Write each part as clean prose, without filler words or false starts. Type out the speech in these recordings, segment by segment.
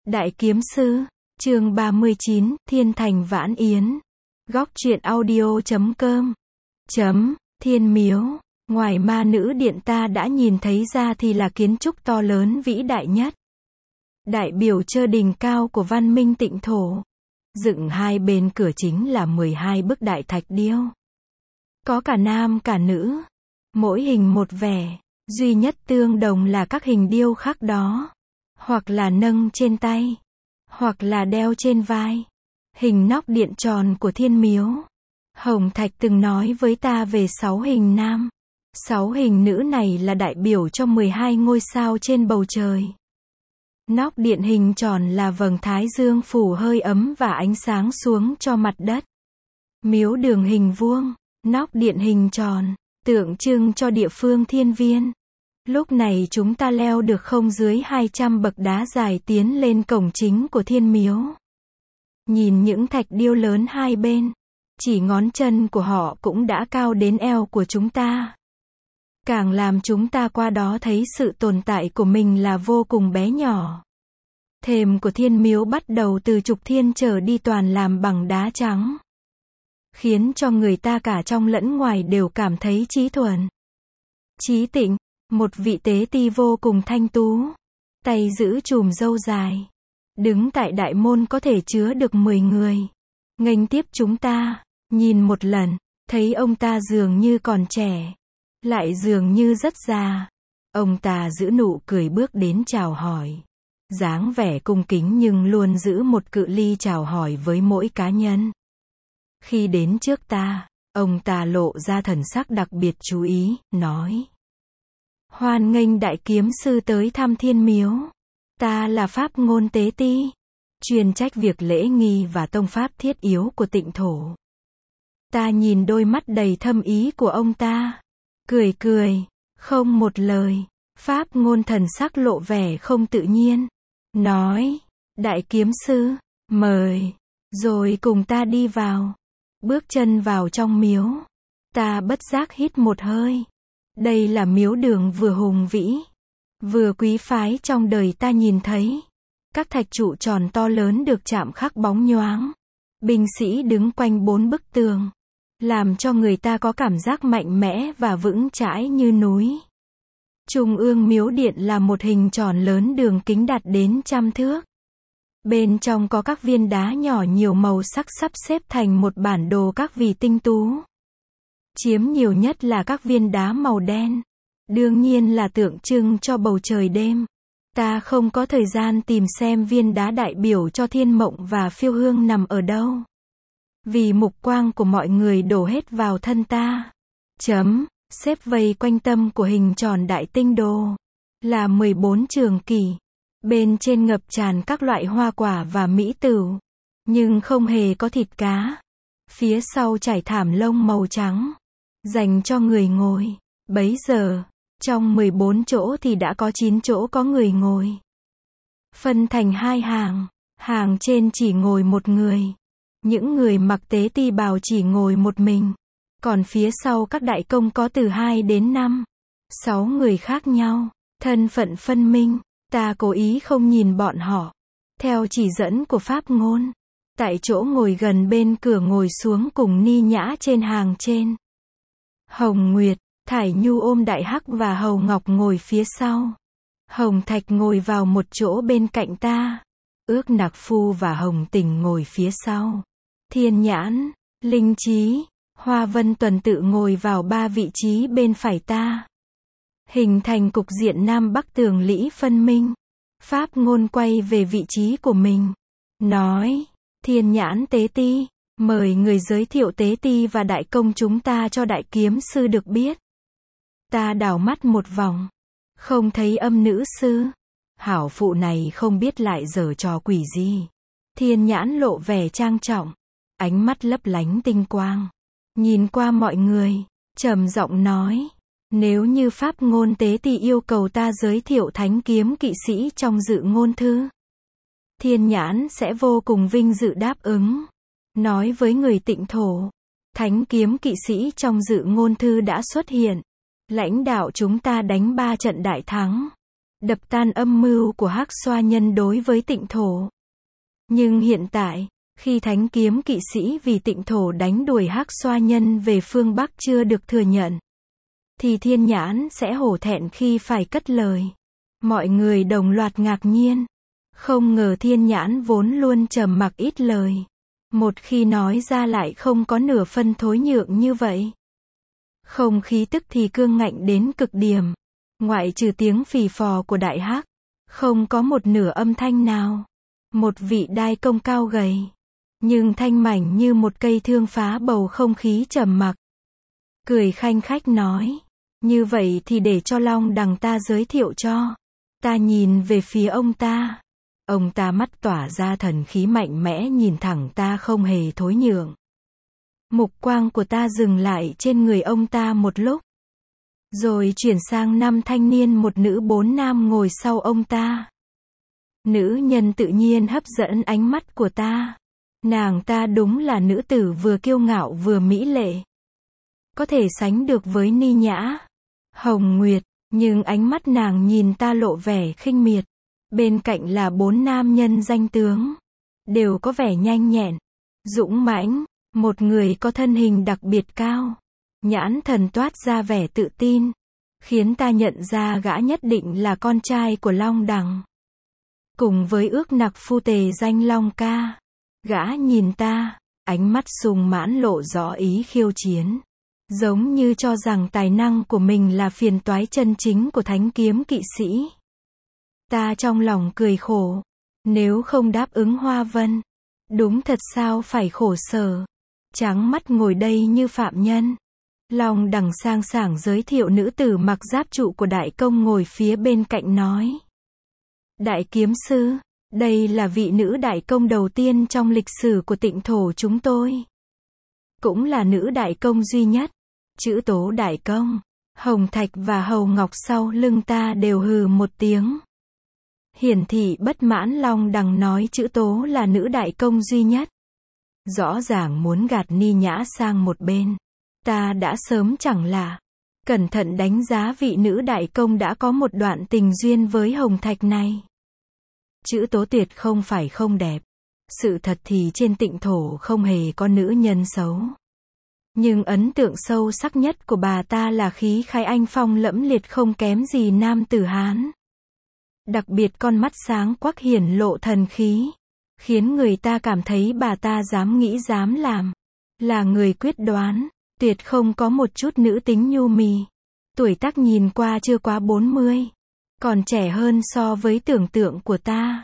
Đại Kiếm Sư, chương 39, Thiên Thành Vãn Yến. Góc truyện audio.com. Thiên Miếu. Ngoài Ma Nữ Điện ta đã nhìn thấy ra thì là kiến trúc to lớn vĩ đại nhất. Đại biểu cho đỉnh cao của văn minh Tịnh thổ. Dựng hai bên cửa chính là 12 bức đại thạch điêu. Có cả nam cả nữ. Mỗi hình một vẻ. Duy nhất tương đồng là các hình điêu khắc đó. Hoặc là nâng trên tay. Hoặc là đeo trên vai. Hình nóc điện tròn của Thiên Miếu. Hồng Thạch từng nói với ta về 6 hình nam. 6 hình nữ này là đại biểu cho 12 ngôi sao trên bầu trời. Nóc điện hình tròn là vầng thái dương phủ hơi ấm và ánh sáng xuống cho mặt đất. Miếu đường hình vuông, nóc điện hình tròn, tượng trưng cho địa phương thiên viên. Lúc này chúng ta leo được không dưới 200 bậc đá dài tiến lên cổng chính của Thiên Miếu. Nhìn những thạch điêu lớn hai bên, chỉ ngón chân của họ cũng đã cao đến eo của chúng ta. Càng làm chúng ta qua đó thấy sự tồn tại của mình là vô cùng bé nhỏ. Thềm của Thiên Miếu bắt đầu từ chục thiên trở đi toàn làm bằng đá trắng. Khiến cho người ta cả trong lẫn ngoài đều cảm thấy trí thuần. Trí tịnh, một vị tế ti vô cùng thanh tú. Tay giữ chùm râu dài. Đứng tại đại môn có thể chứa được 10 người. Nghênh tiếp chúng ta, nhìn một lần, thấy ông ta dường như còn trẻ. Lại dường như rất già. Ông ta giữ nụ cười bước đến chào hỏi. Dáng vẻ cung kính nhưng luôn giữ một cự ly chào hỏi với mỗi cá nhân. Khi đến trước ta, ông ta lộ ra thần sắc đặc biệt chú ý, nói. Hoan nghênh Đại Kiếm Sư tới thăm Thiên Miếu. Ta là Pháp Ngôn Tế Ti, chuyên trách việc lễ nghi và tông pháp thiết yếu của Tịnh thổ. Ta nhìn đôi mắt đầy thâm ý của ông ta. Cười cười, không một lời. Pháp Ngôn thần sắc lộ vẻ không tự nhiên. Nói, Đại Kiếm Sư, mời. Rồi cùng ta đi vào. Bước chân vào trong miếu. Ta bất giác hít một hơi. Đây là miếu đường vừa hùng vĩ, vừa quý phái trong đời ta nhìn thấy. Các thạch trụ tròn to lớn được chạm khắc bóng nhoáng. Binh sĩ đứng quanh 4 bức tường. Làm cho người ta có cảm giác mạnh mẽ và vững chãi như núi. Trung ương miếu điện là một hình tròn lớn đường kính đạt đến 100 thước. Bên trong có các viên đá nhỏ nhiều màu sắc sắp xếp thành một bản đồ các vì tinh tú. Chiếm nhiều nhất là các viên đá màu đen. Đương nhiên là tượng trưng cho bầu trời đêm. Ta không có thời gian tìm xem viên đá đại biểu cho thiên mộng và phiêu hương nằm ở đâu. Vì mục quang của mọi người đổ hết vào thân ta. Xếp vây quanh tâm của hình tròn đại tinh đồ. Là 14 trường kỷ. Bên trên ngập tràn các loại hoa quả và mỹ tửu. Nhưng không hề có thịt cá. Phía sau trải thảm lông màu trắng. Dành cho người ngồi. Bấy giờ, trong 14 chỗ thì đã có 9 chỗ có người ngồi. Phân thành 2 hàng. Hàng trên chỉ ngồi một người. Những người mặc tế ti bào chỉ ngồi một mình. Còn phía sau các đại công có từ 2 đến 5, 6 người khác nhau. Thân phận phân minh. Ta cố ý không nhìn bọn họ. Theo chỉ dẫn của Pháp Ngôn. Tại chỗ ngồi gần bên cửa ngồi xuống cùng Ni Nhã trên hàng trên. Hồng Nguyệt, Thải Nhu ôm Đại Hắc và Hầu Ngọc ngồi phía sau. Hồng Thạch ngồi vào một chỗ bên cạnh ta. Ước Nặc Phu và Hồng Tình ngồi phía sau. Thiên Nhãn, Linh Trí, Hoa Vân Tuần tự ngồi vào 3 vị trí bên phải ta. Hình thành cục diện Nam Bắc tường lĩ phân minh. Pháp Ngôn quay về vị trí của mình. Nói, Thiên Nhãn Tế Ti, mời người giới thiệu Tế Ti và Đại Công chúng ta cho Đại Kiếm Sư được biết. Ta đảo mắt một vòng. Không thấy Âm Nữ Sư. Hảo phụ này không biết lại giở trò quỷ gì. Thiên Nhãn lộ vẻ trang trọng. Ánh mắt lấp lánh tinh quang. Nhìn qua mọi người. Trầm giọng nói. Nếu như Pháp Ngôn Tế Ti yêu cầu ta giới thiệu thánh kiếm kỵ sĩ trong dự ngôn thư. Thiên Nhãn sẽ vô cùng vinh dự đáp ứng. Nói với người Tịnh thổ. Thánh kiếm kỵ sĩ trong dự ngôn thư đã xuất hiện. Lãnh đạo chúng ta đánh 3 trận đại thắng. đập tan âm mưu của Hắc Xoa Nhân đối với Tịnh Thổ. Nhưng hiện tại, khi Thánh Kiếm Kỵ Sĩ vì Tịnh Thổ đánh đuổi Hắc Xoa Nhân về phương Bắc chưa được thừa nhận, thì Thiên Nhãn sẽ hổ thẹn khi phải cất lời. Mọi người đồng loạt ngạc nhiên. Không ngờ Thiên Nhãn vốn luôn trầm mặc ít lời, một khi nói ra lại không có nửa phân thối nhượng như vậy. Không khí tức thì cương ngạnh đến cực điểm. Ngoại trừ tiếng phì phò của Đại Hắc, không có một nửa âm thanh nào. Một vị đai công cao gầy, nhưng thanh mảnh như một cây thương phá bầu không khí trầm mặc. Cười khanh khách nói, như vậy thì để cho Long Đằng ta giới thiệu cho. Ta nhìn về phía ông ta. Ông ta mắt tỏa ra thần khí mạnh mẽ nhìn thẳng ta không hề thối nhượng. Mục quang của ta dừng lại trên người ông ta một lúc. Rồi chuyển sang 5 thanh niên một nữ 4 nam ngồi sau ông ta. Nữ nhân tự nhiên hấp dẫn ánh mắt của ta. Nàng ta đúng là nữ tử vừa kiêu ngạo vừa mỹ lệ. Có thể sánh được với Ni Nhã, Hồng Nguyệt, nhưng ánh mắt nàng nhìn ta lộ vẻ khinh miệt. Bên cạnh là 4 nam nhân danh tướng, đều có vẻ nhanh nhẹn, dũng mãnh, một người có thân hình đặc biệt cao, nhãn thần toát ra vẻ tự tin, khiến ta nhận ra gã nhất định là con trai của Long Đằng. Cùng với ước nặc phu tề danh Long Ca, gã nhìn ta, ánh mắt sùng mãn lộ rõ ý khiêu chiến, giống như cho rằng tài năng của mình là phiền toái chân chính của Thánh Kiếm Kỵ Sĩ. Ta trong lòng cười khổ, nếu không đáp ứng Hoa Vân, đúng thật sao phải khổ sở, trắng mắt ngồi đây như phạm nhân. Long Đằng sang sảng giới thiệu nữ tử mặc giáp trụ của đại công ngồi phía bên cạnh nói. Đại kiếm sư, đây là vị nữ đại công đầu tiên trong lịch sử của Tịnh Thổ chúng tôi. Cũng là nữ đại công duy nhất. Chữ Tố đại công, Hồng Thạch và Hầu Ngọc sau lưng ta đều hừ một tiếng. Hiển thị bất mãn. Long Đằng nói chữ Tố là nữ đại công duy nhất. Rõ ràng muốn gạt Ni Nhã sang một bên. Ta đã sớm chẳng lạ. Cẩn thận đánh giá vị nữ đại công đã có một đoạn tình duyên với Hồng Thạch này. Chữ Tố tuyệt không phải không đẹp. Sự thật thì trên Tịnh Thổ không hề có nữ nhân xấu. Nhưng ấn tượng sâu sắc nhất của bà ta là khí khái anh phong lẫm liệt không kém gì nam tử Hán. Đặc biệt con mắt sáng quắc hiển lộ thần khí, khiến người ta cảm thấy bà ta dám nghĩ dám làm, là người quyết đoán, tuyệt không có một chút nữ tính nhu mì. Tuổi tác nhìn qua chưa quá 40, còn trẻ hơn so với tưởng tượng của ta.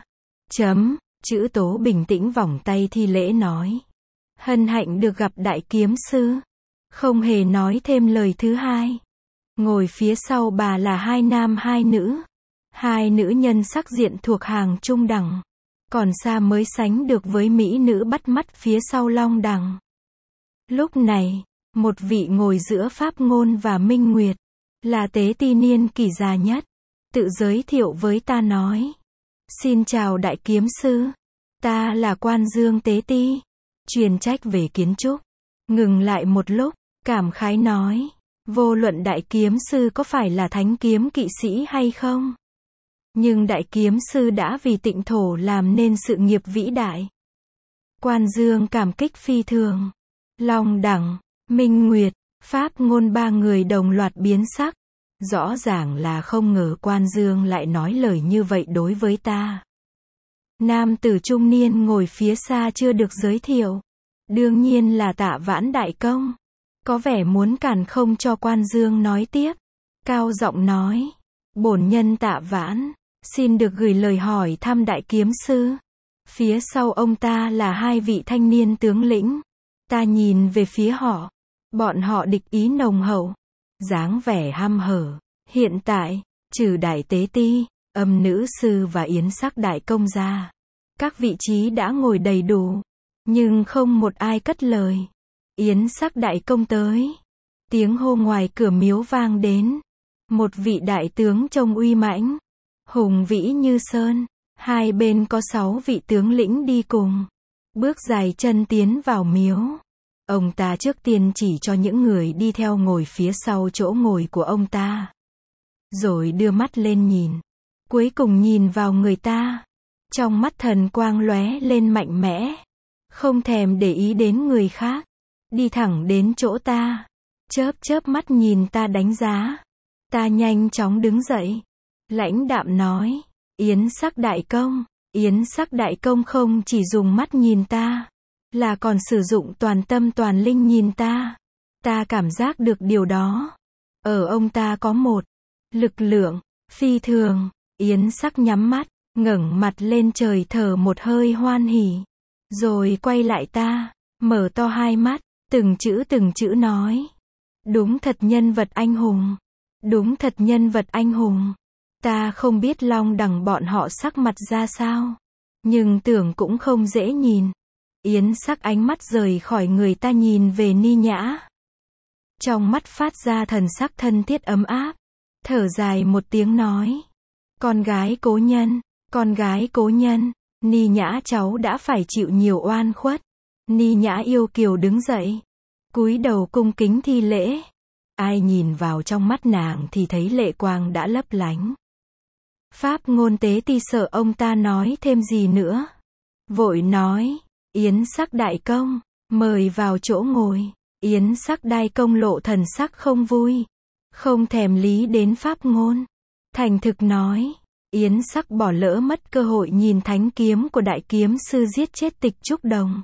Chữ Tố bình tĩnh vòng tay thi lễ nói. Hân hạnh được gặp đại kiếm sư. Không hề nói thêm lời thứ hai. Ngồi phía sau bà là 2 nam 2 nữ. 2 nữ nhân sắc diện thuộc hàng trung đẳng. Còn xa mới sánh được với mỹ nữ bắt mắt phía sau Long Đằng. Lúc này, một vị ngồi giữa Pháp Ngôn và Minh Nguyệt, là tế ti niên kỷ già nhất, tự giới thiệu với ta nói. Xin chào đại kiếm sư. Ta là Quan Dương Tế Ti, chuyên trách về kiến trúc. Ngừng lại một lúc, cảm khái nói. Vô luận đại kiếm sư có phải là Thánh Kiếm Kỵ Sĩ hay không, nhưng đại kiếm sư đã vì Tịnh Thổ làm nên sự nghiệp vĩ đại. Quan Dương cảm kích phi thường. Long Đằng, Minh Nguyệt, Pháp Ngôn 3 người đồng loạt biến sắc. Rõ ràng là không ngờ Quan Dương lại nói lời như vậy đối với ta. Nam tử trung niên ngồi phía xa chưa được giới thiệu. Đương nhiên là Tạ Vãn đại công. Có vẻ muốn cản không cho Quan Dương nói tiếp. Cao giọng nói. Bổn nhân Tạ Vãn, xin được gửi lời hỏi thăm đại kiếm sư. Phía sau ông ta là 2 vị thanh niên tướng lĩnh. Ta nhìn về phía họ. Bọn họ địch ý nồng hậu, dáng vẻ hăm hở. Hiện tại, trừ đại tế ti, âm nữ sư và yến sắc đại công ra, các vị trí đã ngồi đầy đủ, nhưng không một ai cất lời. Yến sắc đại công tới. Tiếng hô ngoài cửa miếu vang đến. Một vị đại tướng trông uy mãnh, hùng vĩ như sơn. 2 bên có 6 vị tướng lĩnh đi cùng. Bước dài chân tiến vào miếu. Ông ta trước tiên chỉ cho những người đi theo ngồi phía sau chỗ ngồi của ông ta. Rồi đưa mắt lên nhìn. cuối cùng nhìn vào người ta. Trong mắt thần quang lóe lên mạnh mẽ. Không thèm để ý đến người khác. Đi thẳng đến chỗ ta. Chớp chớp mắt nhìn ta đánh giá. Ta nhanh chóng đứng dậy. Lãnh đạm nói. Yến Sắc đại công. Yến Sắc đại công không chỉ dùng mắt nhìn ta. Là còn sử dụng toàn tâm toàn linh nhìn ta. Ta cảm giác được điều đó. Ở ông ta có một lực lượng phi thường. Yến Sắc nhắm mắt, ngẩng mặt lên trời thở một hơi hoan hỉ. Rồi quay lại ta, mở to hai mắt, từng chữ nói. Đúng thật nhân vật anh hùng. Đúng thật nhân vật anh hùng. Ta không biết Long Đằng bọn họ sắc mặt ra sao. Nhưng tưởng cũng không dễ nhìn. Yến Sắc ánh mắt rời khỏi người ta nhìn về Ni Nhã. Trong mắt phát ra thần sắc thân thiết ấm áp. Thở dài một tiếng nói. Con gái cố nhân, con gái cố nhân. Ni Nhã cháu đã phải chịu nhiều oan khuất. Ni Nhã yêu kiều đứng dậy. Cúi đầu cung kính thi lễ. Ai nhìn vào trong mắt nàng thì thấy lệ quang đã lấp lánh. Pháp Ngôn Tế Ti sợ ông ta nói thêm gì nữa. Vội nói. Yến Sắc đại công, mời vào chỗ ngồi. Yến Sắc đại công lộ thần sắc không vui. Không thèm lý đến Pháp Ngôn. Thành thực nói. Yến Sắc bỏ lỡ mất cơ hội nhìn thánh kiếm của đại kiếm sư giết chết Tịch Trúc Đồng.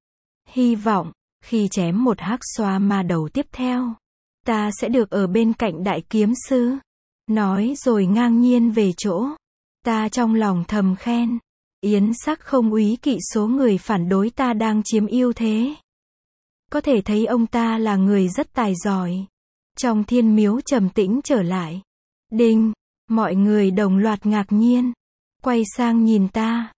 Hy vọng, khi chém một hắc xoa ma đầu tiếp theo, ta sẽ được ở bên cạnh đại kiếm sư. Nói rồi ngang nhiên về chỗ. Ta trong lòng thầm khen. Yến Sắc không úy kỵ số người phản đối ta đang chiếm ưu thế. Có thể thấy ông ta là người rất tài giỏi. Trong thiên miếu trầm tĩnh trở lại. Đinh, mọi người đồng loạt ngạc nhiên. Quay sang nhìn ta.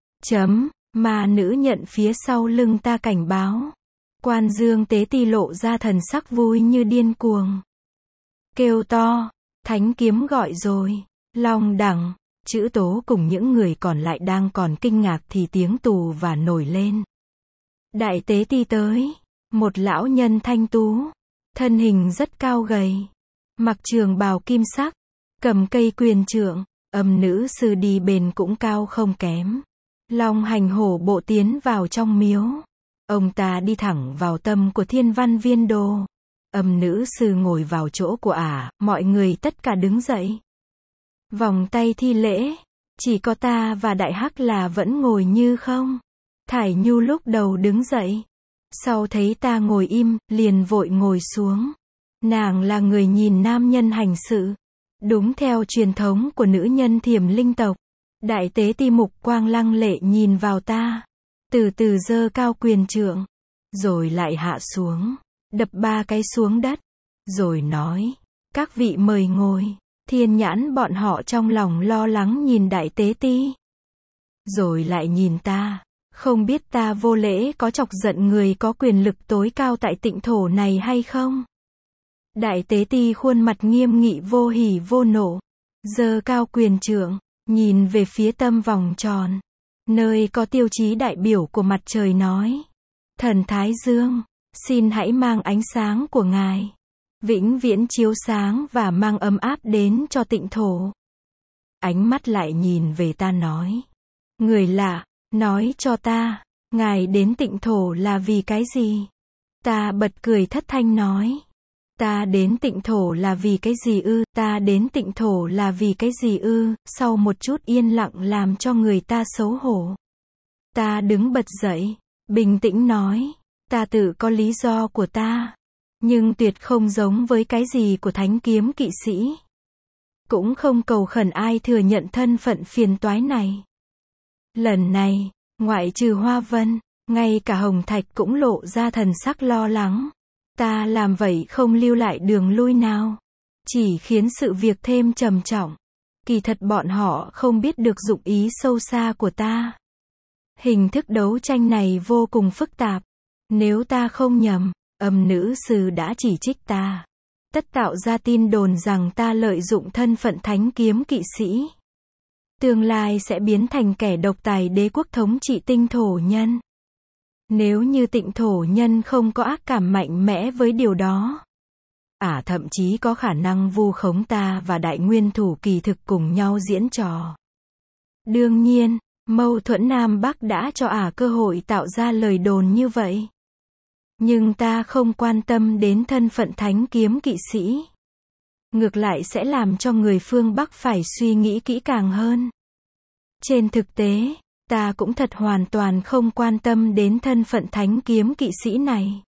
Ma nữ nhận phía sau lưng ta cảnh báo. Quan Dương Tế Ti lộ ra thần sắc vui như điên cuồng. Kêu to. Thánh kiếm gọi rồi. Long Đằng. Chữ Tố cùng những người còn lại đang còn kinh ngạc thì tiếng tù và nổi lên. Đại Tế Ti tới. Một lão nhân thanh tú. Thân hình rất cao gầy. Mặc trường bào kim sắc. Cầm cây quyền trượng. Âm nữ sư đi bên cũng cao không kém. Long hành hổ bộ tiến vào trong miếu. Ông ta đi thẳng vào tâm của Thiên Văn Viên Đồ. Âm nữ sư ngồi vào chỗ của ả, mọi người tất cả đứng dậy. Vòng tay thi lễ. Chỉ có ta và Đại Hắc là vẫn ngồi như không. Thải Nhu lúc đầu đứng dậy. Sau thấy ta ngồi im, liền vội ngồi xuống. Nàng là người nhìn nam nhân hành sự. Đúng theo truyền thống của nữ nhân Thiểm Linh tộc. Đại Tế Ti mục quang lăng lệ nhìn vào ta. Từ từ giơ cao quyền trượng. Rồi lại hạ xuống. Đập 3 cái xuống đất. Rồi nói. Các vị mời ngồi. Thiên Nhãn bọn họ trong lòng lo lắng nhìn Đại Tế Ti. Rồi lại nhìn ta. Không biết ta vô lễ có chọc giận người có quyền lực tối cao tại tịnh thổ này hay không? Đại Tế Ti khuôn mặt nghiêm nghị vô hỉ vô nộ. Giơ cao quyền trượng. Nhìn về phía tâm vòng tròn. Nơi có tiêu chí đại biểu của mặt trời nói. Thần Thái Dương. Xin hãy mang ánh sáng của Ngài. Vĩnh viễn chiếu sáng và mang ấm áp đến cho tịnh thổ. Ánh mắt lại nhìn về ta nói. Người lạ, nói cho ta, Ngài đến tịnh thổ là vì cái gì? Ta bật cười thất thanh nói. Ta đến tịnh thổ là vì cái gì ư? Ta đến tịnh thổ là vì cái gì ư? Sau một chút yên lặng làm cho người ta xấu hổ. Ta đứng bật dậy, bình tĩnh nói. Ta tự có lý do của ta. Nhưng tuyệt không giống với cái gì của thánh kiếm kỵ sĩ. Cũng không cầu khẩn ai thừa nhận thân phận phiền toái này. Lần này, ngoại trừ Hoa Vân, ngay cả Hồng Thạch cũng lộ ra thần sắc lo lắng. Ta làm vậy không lưu lại đường lui nào. Chỉ khiến sự việc thêm trầm trọng. Kỳ thật bọn họ không biết được dụng ý sâu xa của ta. Hình thức đấu tranh này vô cùng phức tạp. Nếu ta không nhầm, âm nữ sư đã chỉ trích ta. Tất tạo ra tin đồn rằng ta lợi dụng thân phận thánh kiếm kỵ sĩ. Tương lai sẽ biến thành kẻ độc tài đế quốc thống trị tinh thổ nhân. Nếu như tịnh thổ nhân không có ác cảm mạnh mẽ với điều đó. Thậm chí có khả năng vu khống ta và đại nguyên thủ kỳ thực cùng nhau diễn trò. Đương nhiên, mâu thuẫn Nam Bắc đã cho ả cơ hội tạo ra lời đồn như vậy. Nhưng ta không quan tâm đến thân phận thánh kiếm kỵ sĩ. Ngược lại sẽ làm cho người phương Bắc phải suy nghĩ kỹ càng hơn. Trên thực tế, ta cũng thật hoàn toàn không quan tâm đến thân phận thánh kiếm kỵ sĩ này.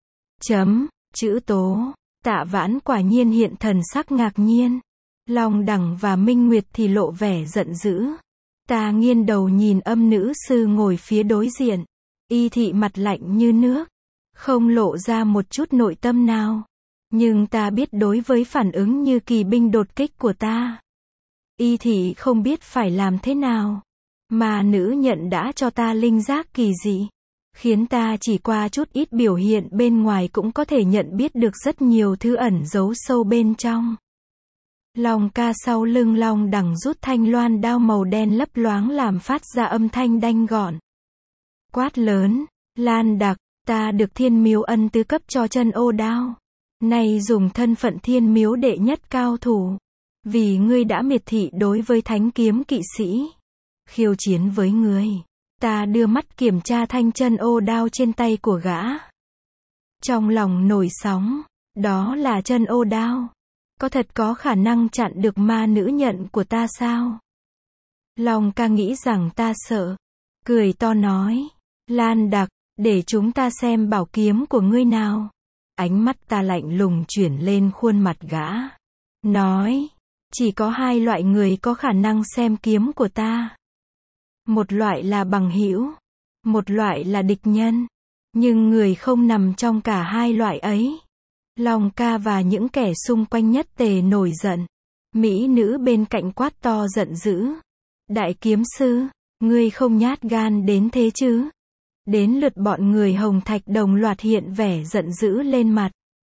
Chữ tố. Tạ Vãn quả nhiên hiện thần sắc ngạc nhiên. Long Đằng và Minh Nguyệt thì lộ vẻ giận dữ. Ta nghiêng đầu nhìn âm nữ sư ngồi phía đối diện. Y thị mặt lạnh như nước, không lộ ra một chút nội tâm nào. Nhưng ta biết đối với phản ứng như kỳ binh đột kích của ta, Y thị không biết phải làm thế nào. Mà nữ nhận đã cho ta linh giác kỳ dị, khiến ta chỉ qua chút ít biểu hiện bên ngoài cũng có thể nhận biết được rất nhiều thứ ẩn giấu sâu bên trong. Long ca sau lưng Long Đằng rút thanh loan đao màu đen lấp loáng làm phát ra âm thanh đanh gọn. Quát lớn, Lan Đặc, ta được Thiên Miếu ân tứ cấp cho chân ô đao. Nay dùng thân phận Thiên Miếu đệ nhất cao thủ. Vì ngươi đã miệt thị đối với thánh kiếm kỵ sĩ. Khiêu chiến với ngươi. Ta đưa mắt kiểm tra thanh chân ô đao trên tay của gã. Trong lòng nổi sóng, đó là chân ô đao. Có thật có khả năng chặn được ma nữ nhận của ta sao? Long ca nghĩ rằng ta sợ. Cười to nói, Lan Đặc, để chúng ta xem bảo kiếm của ngươi nào. Ánh mắt ta lạnh lùng chuyển lên khuôn mặt gã. Nói, chỉ có hai loại người có khả năng xem kiếm của ta. Một loại là bằng hữu, một loại là địch nhân. Nhưng người không nằm trong cả hai loại ấy. Long ca và những kẻ xung quanh nhất tề nổi giận. Mỹ nữ bên cạnh quát to giận dữ. Đại kiếm sư, ngươi không nhát gan đến thế chứ? Đến lượt bọn người Hồng Thạch đồng loạt hiện vẻ giận dữ lên mặt.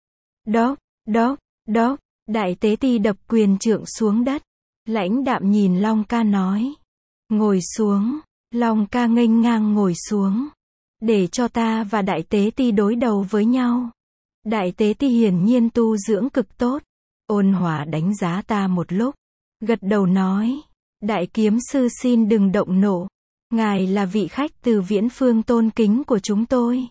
Đốc, đại tế ti đập quyền trượng xuống đất. Lãnh đạm nhìn Long ca nói. Ngồi xuống. Long ca nghênh ngang ngồi xuống. Để cho ta và đại tế ti đối đầu với nhau. Đại tế ti hiển nhiên tu dưỡng cực tốt. Ôn hòa đánh giá ta một lúc. Gật đầu nói. Đại kiếm sư xin đừng động nộ. Ngài là vị khách từ viễn phương tôn kính của chúng tôi.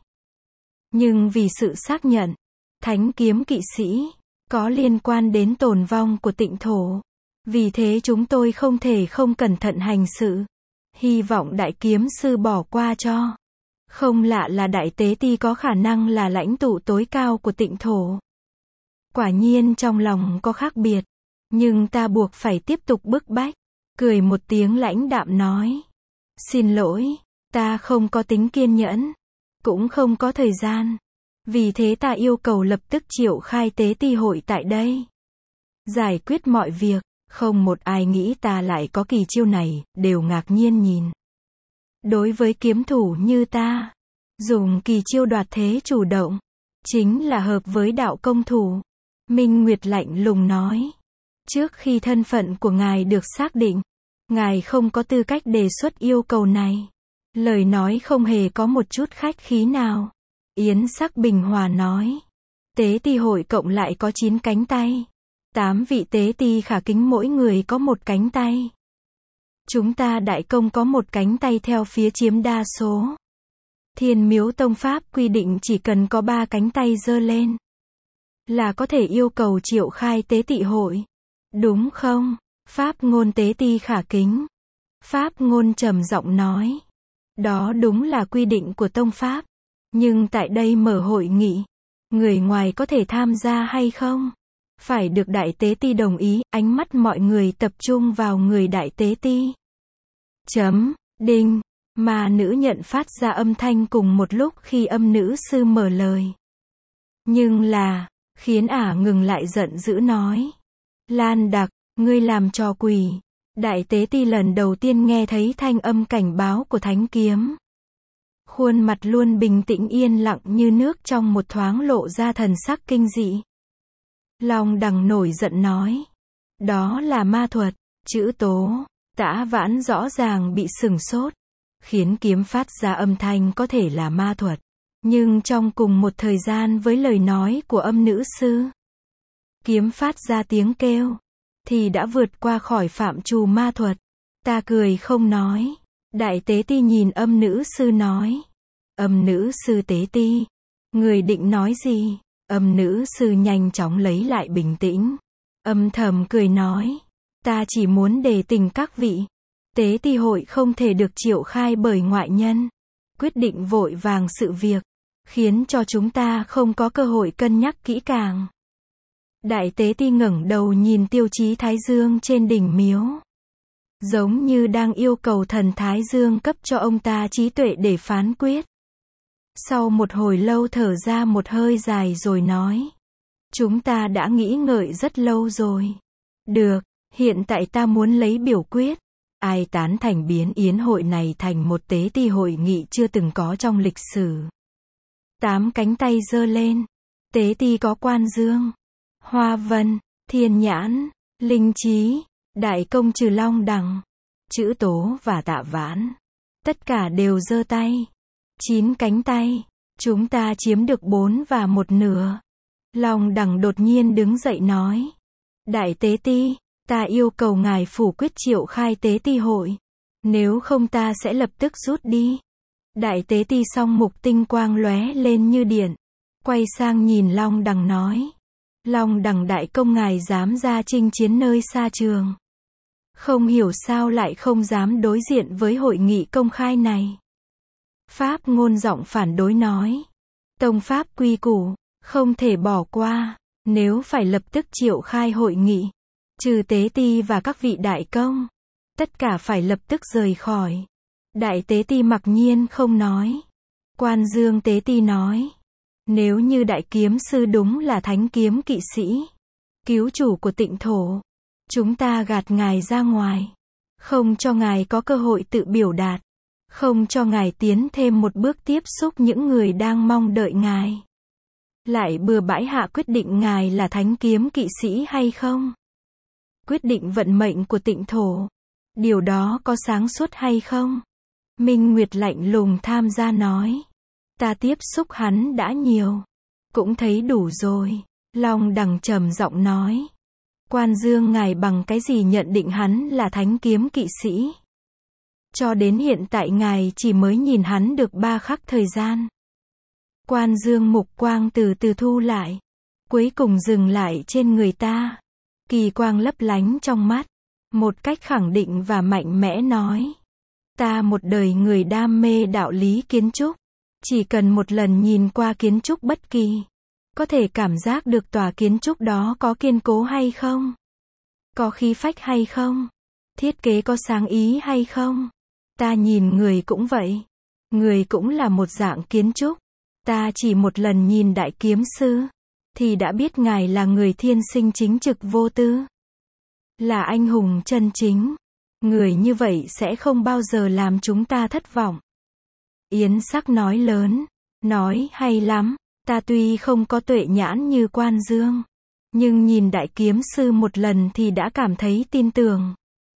Nhưng vì sự xác nhận, thánh kiếm kỵ sĩ, có liên quan đến tồn vong của tịnh thổ. Vì thế chúng tôi không thể không cẩn thận hành sự. Hy vọng đại kiếm sư bỏ qua cho. Không lạ là đại tế ti có khả năng là lãnh tụ tối cao của tịnh thổ. Quả nhiên trong lòng có khác biệt. Nhưng ta buộc phải tiếp tục bức bách. Cười một tiếng lãnh đạm nói. Xin lỗi, ta không có tính kiên nhẫn. Cũng không có thời gian. Vì thế ta yêu cầu lập tức triệu khai tế ti hội tại đây. Giải quyết mọi việc. Không một ai nghĩ ta lại có kỳ chiêu này, đều ngạc nhiên nhìn. Đối với kiếm thủ như ta, dùng kỳ chiêu đoạt thế chủ động, chính là hợp với đạo công thủ. Minh Nguyệt lạnh lùng nói. Trước khi thân phận của ngài được xác định, ngài không có tư cách đề xuất yêu cầu này. Lời nói không hề có một chút khách khí nào. Yến Sắc bình hòa nói. Tế ti hội cộng lại có 9 cánh tay. 8 vị tế ti khả kính mỗi người có một cánh tay. Chúng ta đại công có một cánh tay theo phía chiếm đa số. Thiên Miếu Tông Pháp quy định chỉ cần có 3 cánh tay giơ lên là có thể yêu cầu triệu khai tế tị hội. Đúng không? Pháp ngôn tế ti khả kính. Pháp ngôn trầm giọng nói. Đó đúng là quy định của Tông Pháp. Nhưng tại đây mở hội nghị, người ngoài có thể tham gia hay không? Phải được đại tế ti đồng ý. Ánh mắt mọi người tập trung vào người đại tế ti. Đinh. Mà nữ nhận phát ra âm thanh cùng một lúc khi âm nữ sư mở lời. Nhưng là, khiến ả ngừng lại giận dữ nói. Lan Đặc, ngươi làm trò quỷ. Đại tế ti lần đầu tiên nghe thấy thanh âm cảnh báo của thánh kiếm. Khuôn mặt luôn bình tĩnh yên lặng như nước trong một thoáng lộ ra thần sắc kinh dị. Long Đằng nổi giận nói. Đó là ma thuật. Chữ tố. Tả Vãn rõ ràng bị sửng sốt. Khiến kiếm phát ra âm thanh có thể là ma thuật. Nhưng trong cùng một thời gian với lời nói của âm nữ sư, kiếm phát ra tiếng kêu, thì đã vượt qua khỏi phạm trù ma thuật. Ta cười không nói. Đại tế ti nhìn âm nữ sư nói. Âm nữ sư tế ti, người định nói gì? Âm nữ sư nhanh chóng lấy lại bình tĩnh. Âm thầm cười nói. Ta chỉ muốn đề tình các vị. Tế ti hội không thể được triệu khai bởi ngoại nhân. Quyết định vội vàng sự việc, khiến cho chúng ta không có cơ hội cân nhắc kỹ càng. Đại tế ti ngẩng đầu nhìn tiêu chí Thái Dương trên đỉnh miếu. Giống như đang yêu cầu thần Thái Dương cấp cho ông ta trí tuệ để phán quyết. Sau một hồi lâu thở ra một hơi dài rồi nói. Chúng ta đã nghĩ ngợi rất lâu rồi. Được, hiện tại ta muốn lấy biểu quyết. Ai tán thành biến yến hội này thành một tế ti hội nghị chưa từng có trong lịch sử? 8 cánh tay giơ lên. Tế ti có Quan Dương, Hoa Vân, Thiên Nhãn, Linh Trí, Đại Công trừ Long Đằng, Chữ Tố và Tạ Vãn. Tất cả đều giơ tay. 9 cánh tay. Chúng ta chiếm được 4 và 1/2. Long Đằng đột nhiên đứng dậy nói. Đại tế ti, ta yêu cầu ngài phủ quyết triệu khai tế ti hội. Nếu không ta sẽ lập tức rút đi. Đại tế ti song mục tinh quang lóe lên như điện. Quay sang nhìn Long Đằng nói. Long Đằng đại công ngài dám ra chinh chiến nơi xa trường. Không hiểu sao lại không dám đối diện với hội nghị công khai này. Pháp Ngôn giọng phản đối nói. Tông pháp quy củ, không thể bỏ qua. Nếu phải lập tức triệu khai hội nghị, trừ tế ti và các vị đại công, tất cả phải lập tức rời khỏi. Đại tế ti mặc nhiên không nói. Quan Dương tế ti nói. Nếu như đại kiếm sư đúng là thánh kiếm kỵ sĩ, cứu chủ của tịnh thổ, chúng ta gạt ngài ra ngoài, không cho ngài có cơ hội tự biểu đạt, không cho ngài tiến thêm một bước tiếp xúc những người đang mong đợi ngài. Lại bừa bãi hạ quyết định ngài là thánh kiếm kỵ sĩ hay không? Quyết định vận mệnh của tịnh thổ. Điều đó có sáng suốt hay không? Minh Nguyệt lạnh lùng tham gia nói. Ta tiếp xúc hắn đã nhiều. Cũng thấy đủ rồi. Long Đằng trầm giọng nói. Quan Dương ngài bằng cái gì nhận định hắn là thánh kiếm kỵ sĩ? Cho đến hiện tại ngài chỉ mới nhìn hắn được 3 khắc thời gian. Quan Dương mục quang từ từ thu lại. Cuối cùng dừng lại trên người ta. Kỳ quang lấp lánh trong mắt. Một cách khẳng định và mạnh mẽ nói. Ta một đời người đam mê đạo lý kiến trúc. Chỉ cần một lần nhìn qua kiến trúc bất kỳ, có thể cảm giác được tòa kiến trúc đó có kiên cố hay không? Có khí phách hay không? Thiết kế có sáng ý hay không? Ta nhìn người cũng vậy. Người cũng là một dạng kiến trúc. Ta chỉ một lần nhìn đại kiếm sư, thì đã biết ngài là người thiên sinh chính trực vô tư. Là anh hùng chân chính. Người như vậy sẽ không bao giờ làm chúng ta thất vọng. Yến Sắc nói lớn. Nói hay lắm. Ta tuy không có tuệ nhãn như Quan Dương, nhưng nhìn đại kiếm sư một lần thì đã cảm thấy tin tưởng.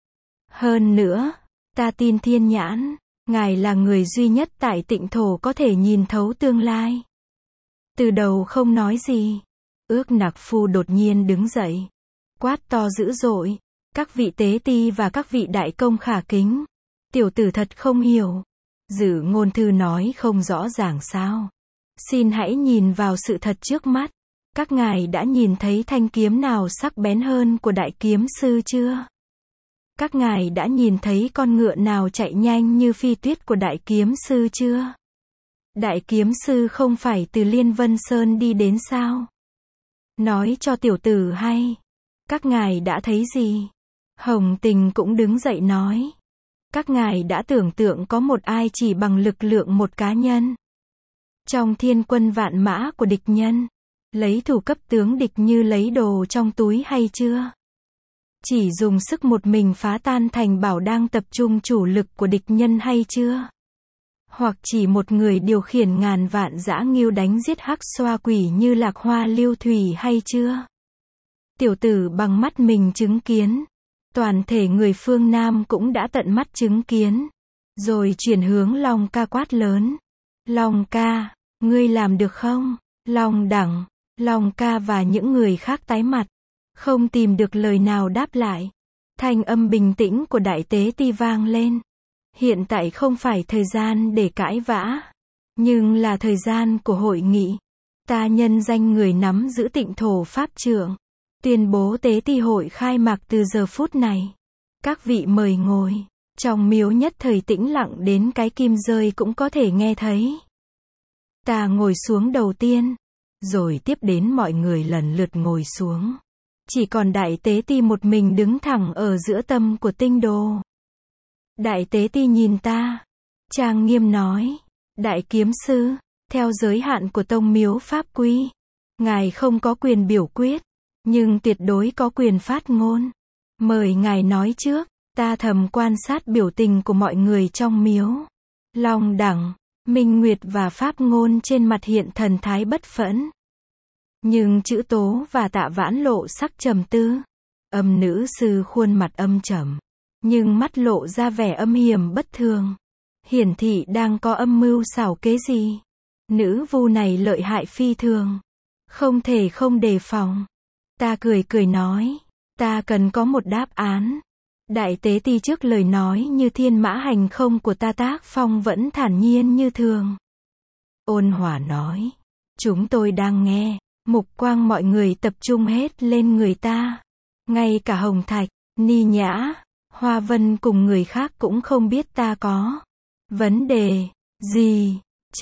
Hơn nữa, ta tin thiên nhãn. Ngài là người duy nhất tại tịnh thổ có thể nhìn thấu tương lai. Từ đầu không nói gì. Ước Nặc Phu đột nhiên đứng dậy. Quát to dữ dội. Các vị tế ti và các vị đại công khả kính. Tiểu tử thật không hiểu. Dự Ngôn Thư nói không rõ ràng sao? Xin hãy nhìn vào sự thật trước mắt. Các ngài đã nhìn thấy thanh kiếm nào sắc bén hơn của đại kiếm sư chưa? Các ngài đã nhìn thấy con ngựa nào chạy nhanh như phi tuyết của đại kiếm sư chưa? Đại kiếm sư không phải từ Liên Vân Sơn đi đến sao? Nói cho tiểu tử hay. Các ngài đã thấy gì? Hồng Tình cũng đứng dậy nói. Các ngài đã tưởng tượng có một ai chỉ bằng lực lượng một cá nhân trong thiên quân vạn mã của địch nhân, lấy thủ cấp tướng địch như lấy đồ trong túi hay chưa? Chỉ dùng sức một mình phá tan thành bảo đang tập trung chủ lực của địch nhân hay chưa? Hoặc chỉ một người điều khiển ngàn vạn dã ngưu đánh giết hắc xoa quỷ như Lạc Hoa Lưu Thủy hay chưa? Tiểu tử bằng mắt mình chứng kiến. Toàn thể người phương Nam cũng đã tận mắt chứng kiến. Rồi chuyển hướng Long Ca quát lớn. Long Ca, ngươi làm được không? Long Đẳng, Long Ca và những người khác tái mặt. Không tìm được lời nào đáp lại. Thanh âm bình tĩnh của Đại Tế Ti vang lên. Hiện tại không phải thời gian để cãi vã, nhưng là thời gian của hội nghị. Ta nhân danh người nắm giữ Tịnh Thổ Pháp Trượng, tuyên bố Tế Ti hội khai mạc từ giờ phút này. Các vị mời ngồi. Trong miếu nhất thời tĩnh lặng đến cái kim rơi cũng có thể nghe thấy. Ta ngồi xuống đầu tiên, rồi tiếp đến mọi người lần lượt ngồi xuống. Chỉ còn Đại Tế Ti một mình đứng thẳng ở giữa tâm của tinh đồ. Đại Tế Ti nhìn ta, trang nghiêm nói, Đại Kiếm Sư, theo giới hạn của tông miếu pháp quy, ngài không có quyền biểu quyết, nhưng tuyệt đối có quyền phát ngôn. Mời ngài nói trước. Ta thầm quan sát biểu tình của mọi người trong miếu. Long Đẳng, Minh Nguyệt và Pháp Ngôn trên mặt hiện thần thái bất phẫn. Nhưng Chữ Tố và Tạ Vãn lộ sắc trầm tư. Âm nữ sư khuôn mặt âm trầm, nhưng mắt lộ ra vẻ âm hiểm bất thường. Hiển thị đang có âm mưu xảo kế gì. Nữ vu này lợi hại phi thường, không thể không đề phòng. Ta cười cười nói, ta cần có một đáp án. Đại Tế Ti trước lời nói như thiên mã hành không của ta tác phong vẫn thản nhiên như thường. Ôn hòa nói, chúng tôi đang nghe. Mục quang mọi người tập trung hết lên người ta. Ngay cả Hồng Thạch, Ni Nhã, Hoa Vân cùng người khác cũng không biết ta có vấn đề gì.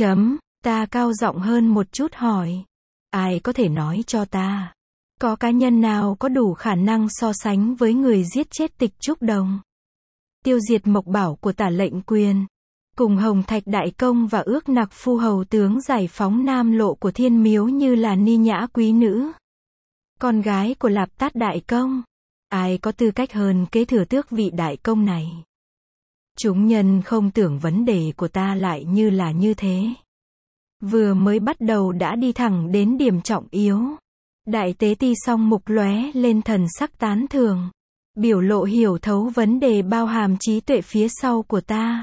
Ta cao giọng hơn một chút hỏi. Ai có thể nói cho ta? Có cá nhân nào có đủ khả năng so sánh với người giết chết Tịch Trúc Đồng, tiêu diệt Mộc Bảo của Tả Lệnh Quyền, cùng Hồng Thạch Đại Công và Ước Nặc Phu Hầu Tướng giải phóng Nam Lộ của Thiên Miếu như là Ni Nhã Quý Nữ, con gái của Lạp Tát Đại Công? Ai có tư cách hơn kế thừa tước vị Đại Công này? Chúng nhân không tưởng vấn đề của ta lại như là như thế. Vừa mới bắt đầu đã đi thẳng đến điểm trọng yếu. Đại Tế Ti song mục lóe lên thần sắc tán thưởng, biểu lộ hiểu thấu vấn đề bao hàm trí tuệ phía sau của ta.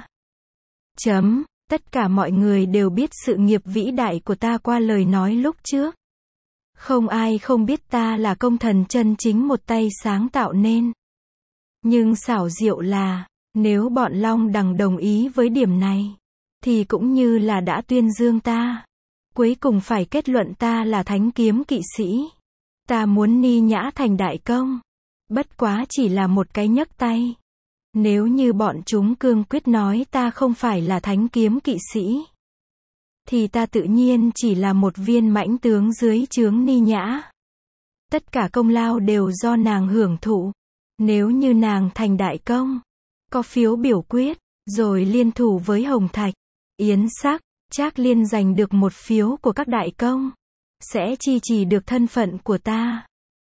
Tất cả mọi người đều biết sự nghiệp vĩ đại của ta qua lời nói lúc trước. Không ai không biết ta là công thần chân chính một tay sáng tạo nên. Nhưng xảo diệu là, nếu bọn Long Đằng đồng ý với điểm này, thì cũng như là đã tuyên dương ta. Cuối cùng phải kết luận ta là thánh kiếm kỵ sĩ. Ta muốn Ni Nhã thành Đại Công. Bất quá chỉ là một cái nhấc tay. Nếu như bọn chúng cương quyết nói ta không phải là thánh kiếm kỵ sĩ, thì ta tự nhiên chỉ là một viên mãnh tướng dưới trướng Ni Nhã. Tất cả công lao đều do nàng hưởng thụ. Nếu như nàng thành Đại Công, có phiếu biểu quyết, rồi liên thủ với Hồng Thạch, Yến Sắc, Trác Liên giành được một phiếu của các đại công, sẽ chi trì được thân phận của ta.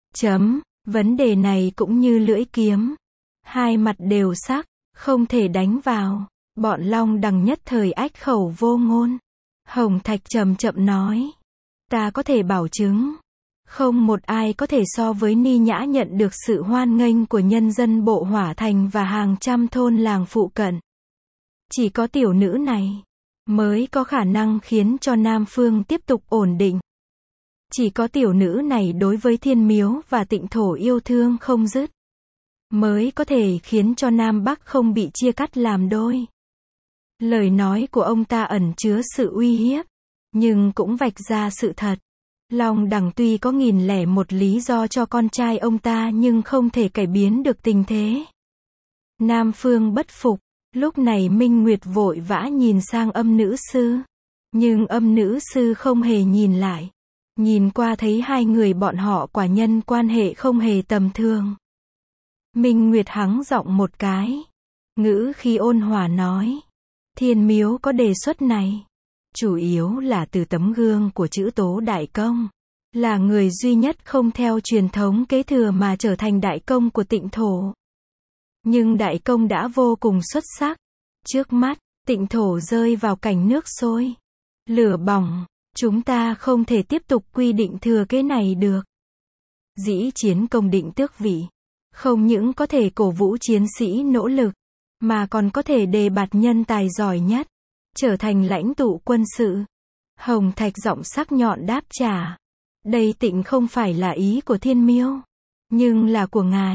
Vấn đề này cũng như lưỡi kiếm, hai mặt đều sắc, không thể đánh vào. Bọn Long Đằng nhất thời ách khẩu vô ngôn. Hồng Thạch chậm chậm nói, ta có thể bảo chứng, không một ai có thể so với Ni Nhã nhận được sự hoan nghênh của nhân dân Bộ Hỏa Thành và hàng trăm thôn làng phụ cận. Chỉ có tiểu nữ này mới có khả năng khiến cho Nam Phương tiếp tục ổn định. Chỉ có tiểu nữ này đối với Thiên Miếu và Tịnh Thổ yêu thương không dứt, mới có thể khiến cho Nam Bắc không bị chia cắt làm đôi. Lời nói của ông ta ẩn chứa sự uy hiếp, nhưng cũng vạch ra sự thật. Long Đằng tuy có 1001 lý do cho con trai ông ta nhưng không thể cải biến được tình thế. Nam Phương bất phục. Lúc này Minh Nguyệt vội vã nhìn sang Âm Nữ Sư. Nhưng Âm Nữ Sư không hề nhìn lại. Nhìn qua thấy hai người bọn họ quả nhân quan hệ không hề tầm thường. Minh Nguyệt hắng giọng một cái. Ngữ khí ôn hòa nói. Thiên Miếu có đề xuất này. Chủ yếu là từ tấm gương của Chữ Tố Đại Công. Là người duy nhất không theo truyền thống kế thừa mà trở thành Đại Công của Tịnh Thổ. Nhưng Đại Công đã vô cùng xuất sắc. Trước mắt, Tịnh Thổ rơi vào cảnh nước sôi, lửa bỏng. Chúng ta không thể tiếp tục quy định thừa kế này được. Dĩ chiến công định tước vị, không những có thể cổ vũ chiến sĩ nỗ lực, mà còn có thể đề bạt nhân tài giỏi nhất, trở thành lãnh tụ quân sự. Hồng Thạch giọng sắc nhọn đáp trả. Đây tịnh không phải là ý của Thiên Miếu, nhưng là của ngài.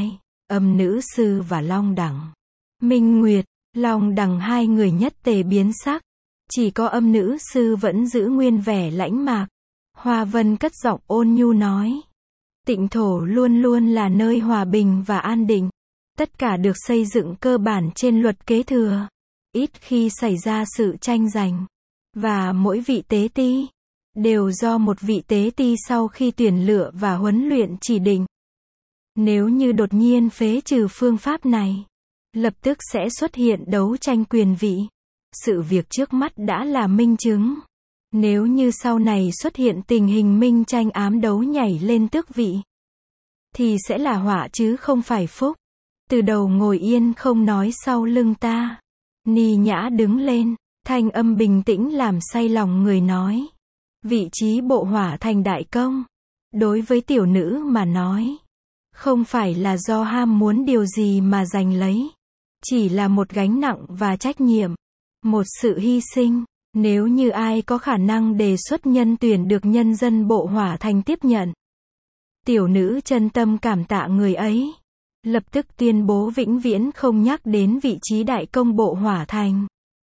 Âm nữ sư và Long Đằng. Minh Nguyệt, Long Đằng hai người nhất tề biến sắc. Chỉ có âm nữ sư vẫn giữ nguyên vẻ lãnh mạc. Hoa Vân cất giọng ôn nhu nói. Tịnh thổ luôn luôn là nơi hòa bình và an định. Tất cả được xây dựng cơ bản trên luật kế thừa. Ít khi xảy ra sự tranh giành. Và mỗi vị tế ti đều do một vị tế ti sau khi tuyển lựa và huấn luyện chỉ định. Nếu như đột nhiên phế trừ phương pháp này, lập tức sẽ xuất hiện đấu tranh quyền vị. Sự việc trước mắt đã là minh chứng. Nếu như sau này xuất hiện tình hình minh tranh ám đấu nhảy lên tước vị, thì sẽ là họa chứ không phải phúc. Từ đầu ngồi yên không nói sau lưng ta. Ni Nhã đứng lên, thanh âm bình tĩnh làm say lòng người nói. Vị trí bộ hỏa thành đại công, đối với tiểu nữ mà nói, không phải là do ham muốn điều gì mà giành lấy. Chỉ là một gánh nặng và trách nhiệm. Một sự hy sinh. Nếu như ai có khả năng đề xuất nhân tuyển được nhân dân bộ hỏa thành tiếp nhận, tiểu nữ chân tâm cảm tạ người ấy. Lập tức tuyên bố vĩnh viễn không nhắc đến vị trí đại công bộ hỏa thành.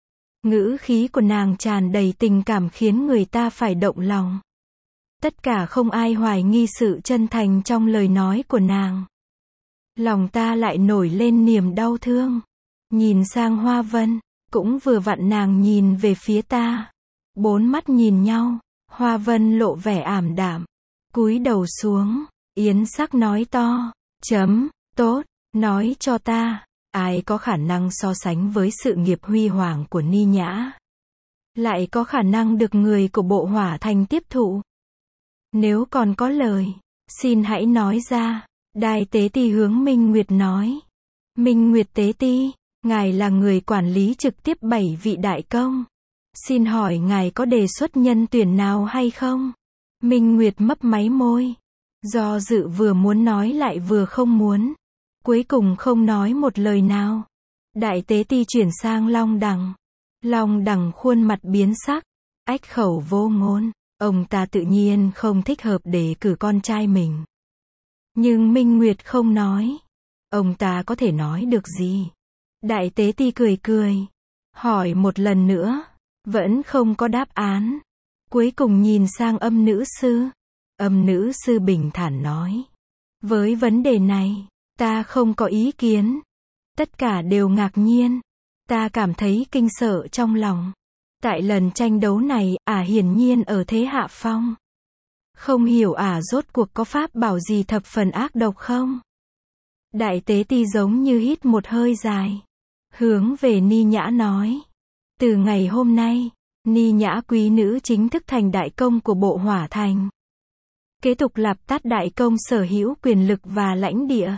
Ngữ khí của nàng tràn đầy tình cảm khiến người ta phải động lòng. Tất cả không ai hoài nghi sự chân thành trong lời nói của nàng. Lòng ta lại nổi lên niềm đau thương. Nhìn sang Hoa Vân, cũng vừa vặn nàng nhìn về phía ta. Bốn mắt nhìn nhau, Hoa Vân lộ vẻ ảm đạm, cúi đầu xuống, yến sắc nói to, tốt, nói cho ta, ai có khả năng so sánh với sự nghiệp huy hoàng của Ni Nhã? Lại có khả năng được người của bộ hỏa thành tiếp thụ? Nếu còn có lời, xin hãy nói ra. Đại tế ti hướng Minh Nguyệt nói. Minh Nguyệt tế ti, ngài là người quản lý trực tiếp 7 vị đại công. Xin hỏi ngài có đề xuất nhân tuyển nào hay không? Minh Nguyệt mấp máy môi. Do dự vừa muốn nói lại vừa không muốn. Cuối cùng không nói một lời nào. Đại tế ti chuyển sang Long Đằng. Long Đằng khuôn mặt biến sắc, ách khẩu vô ngôn. Ông ta tự nhiên không thích hợp để cử con trai mình. Nhưng Minh Nguyệt không nói. Ông ta có thể nói được gì? Đại tế ti cười cười. Hỏi một lần nữa. Vẫn không có đáp án. Cuối cùng nhìn sang âm nữ sư. Âm nữ sư bình thản nói. Với vấn đề này, ta không có ý kiến. Tất cả đều ngạc nhiên. Ta cảm thấy kinh sợ trong lòng. Tại lần tranh đấu này, hiển nhiên ở thế hạ phong. Không hiểu rốt cuộc có pháp bảo gì thập phần ác độc không? Đại tế ti giống như hít một hơi dài. Hướng về Ni Nhã nói. Từ ngày hôm nay, Ni Nhã quý nữ chính thức thành đại công của bộ hỏa thành. Kế tục lạp tát đại công sở hữu quyền lực và lãnh địa.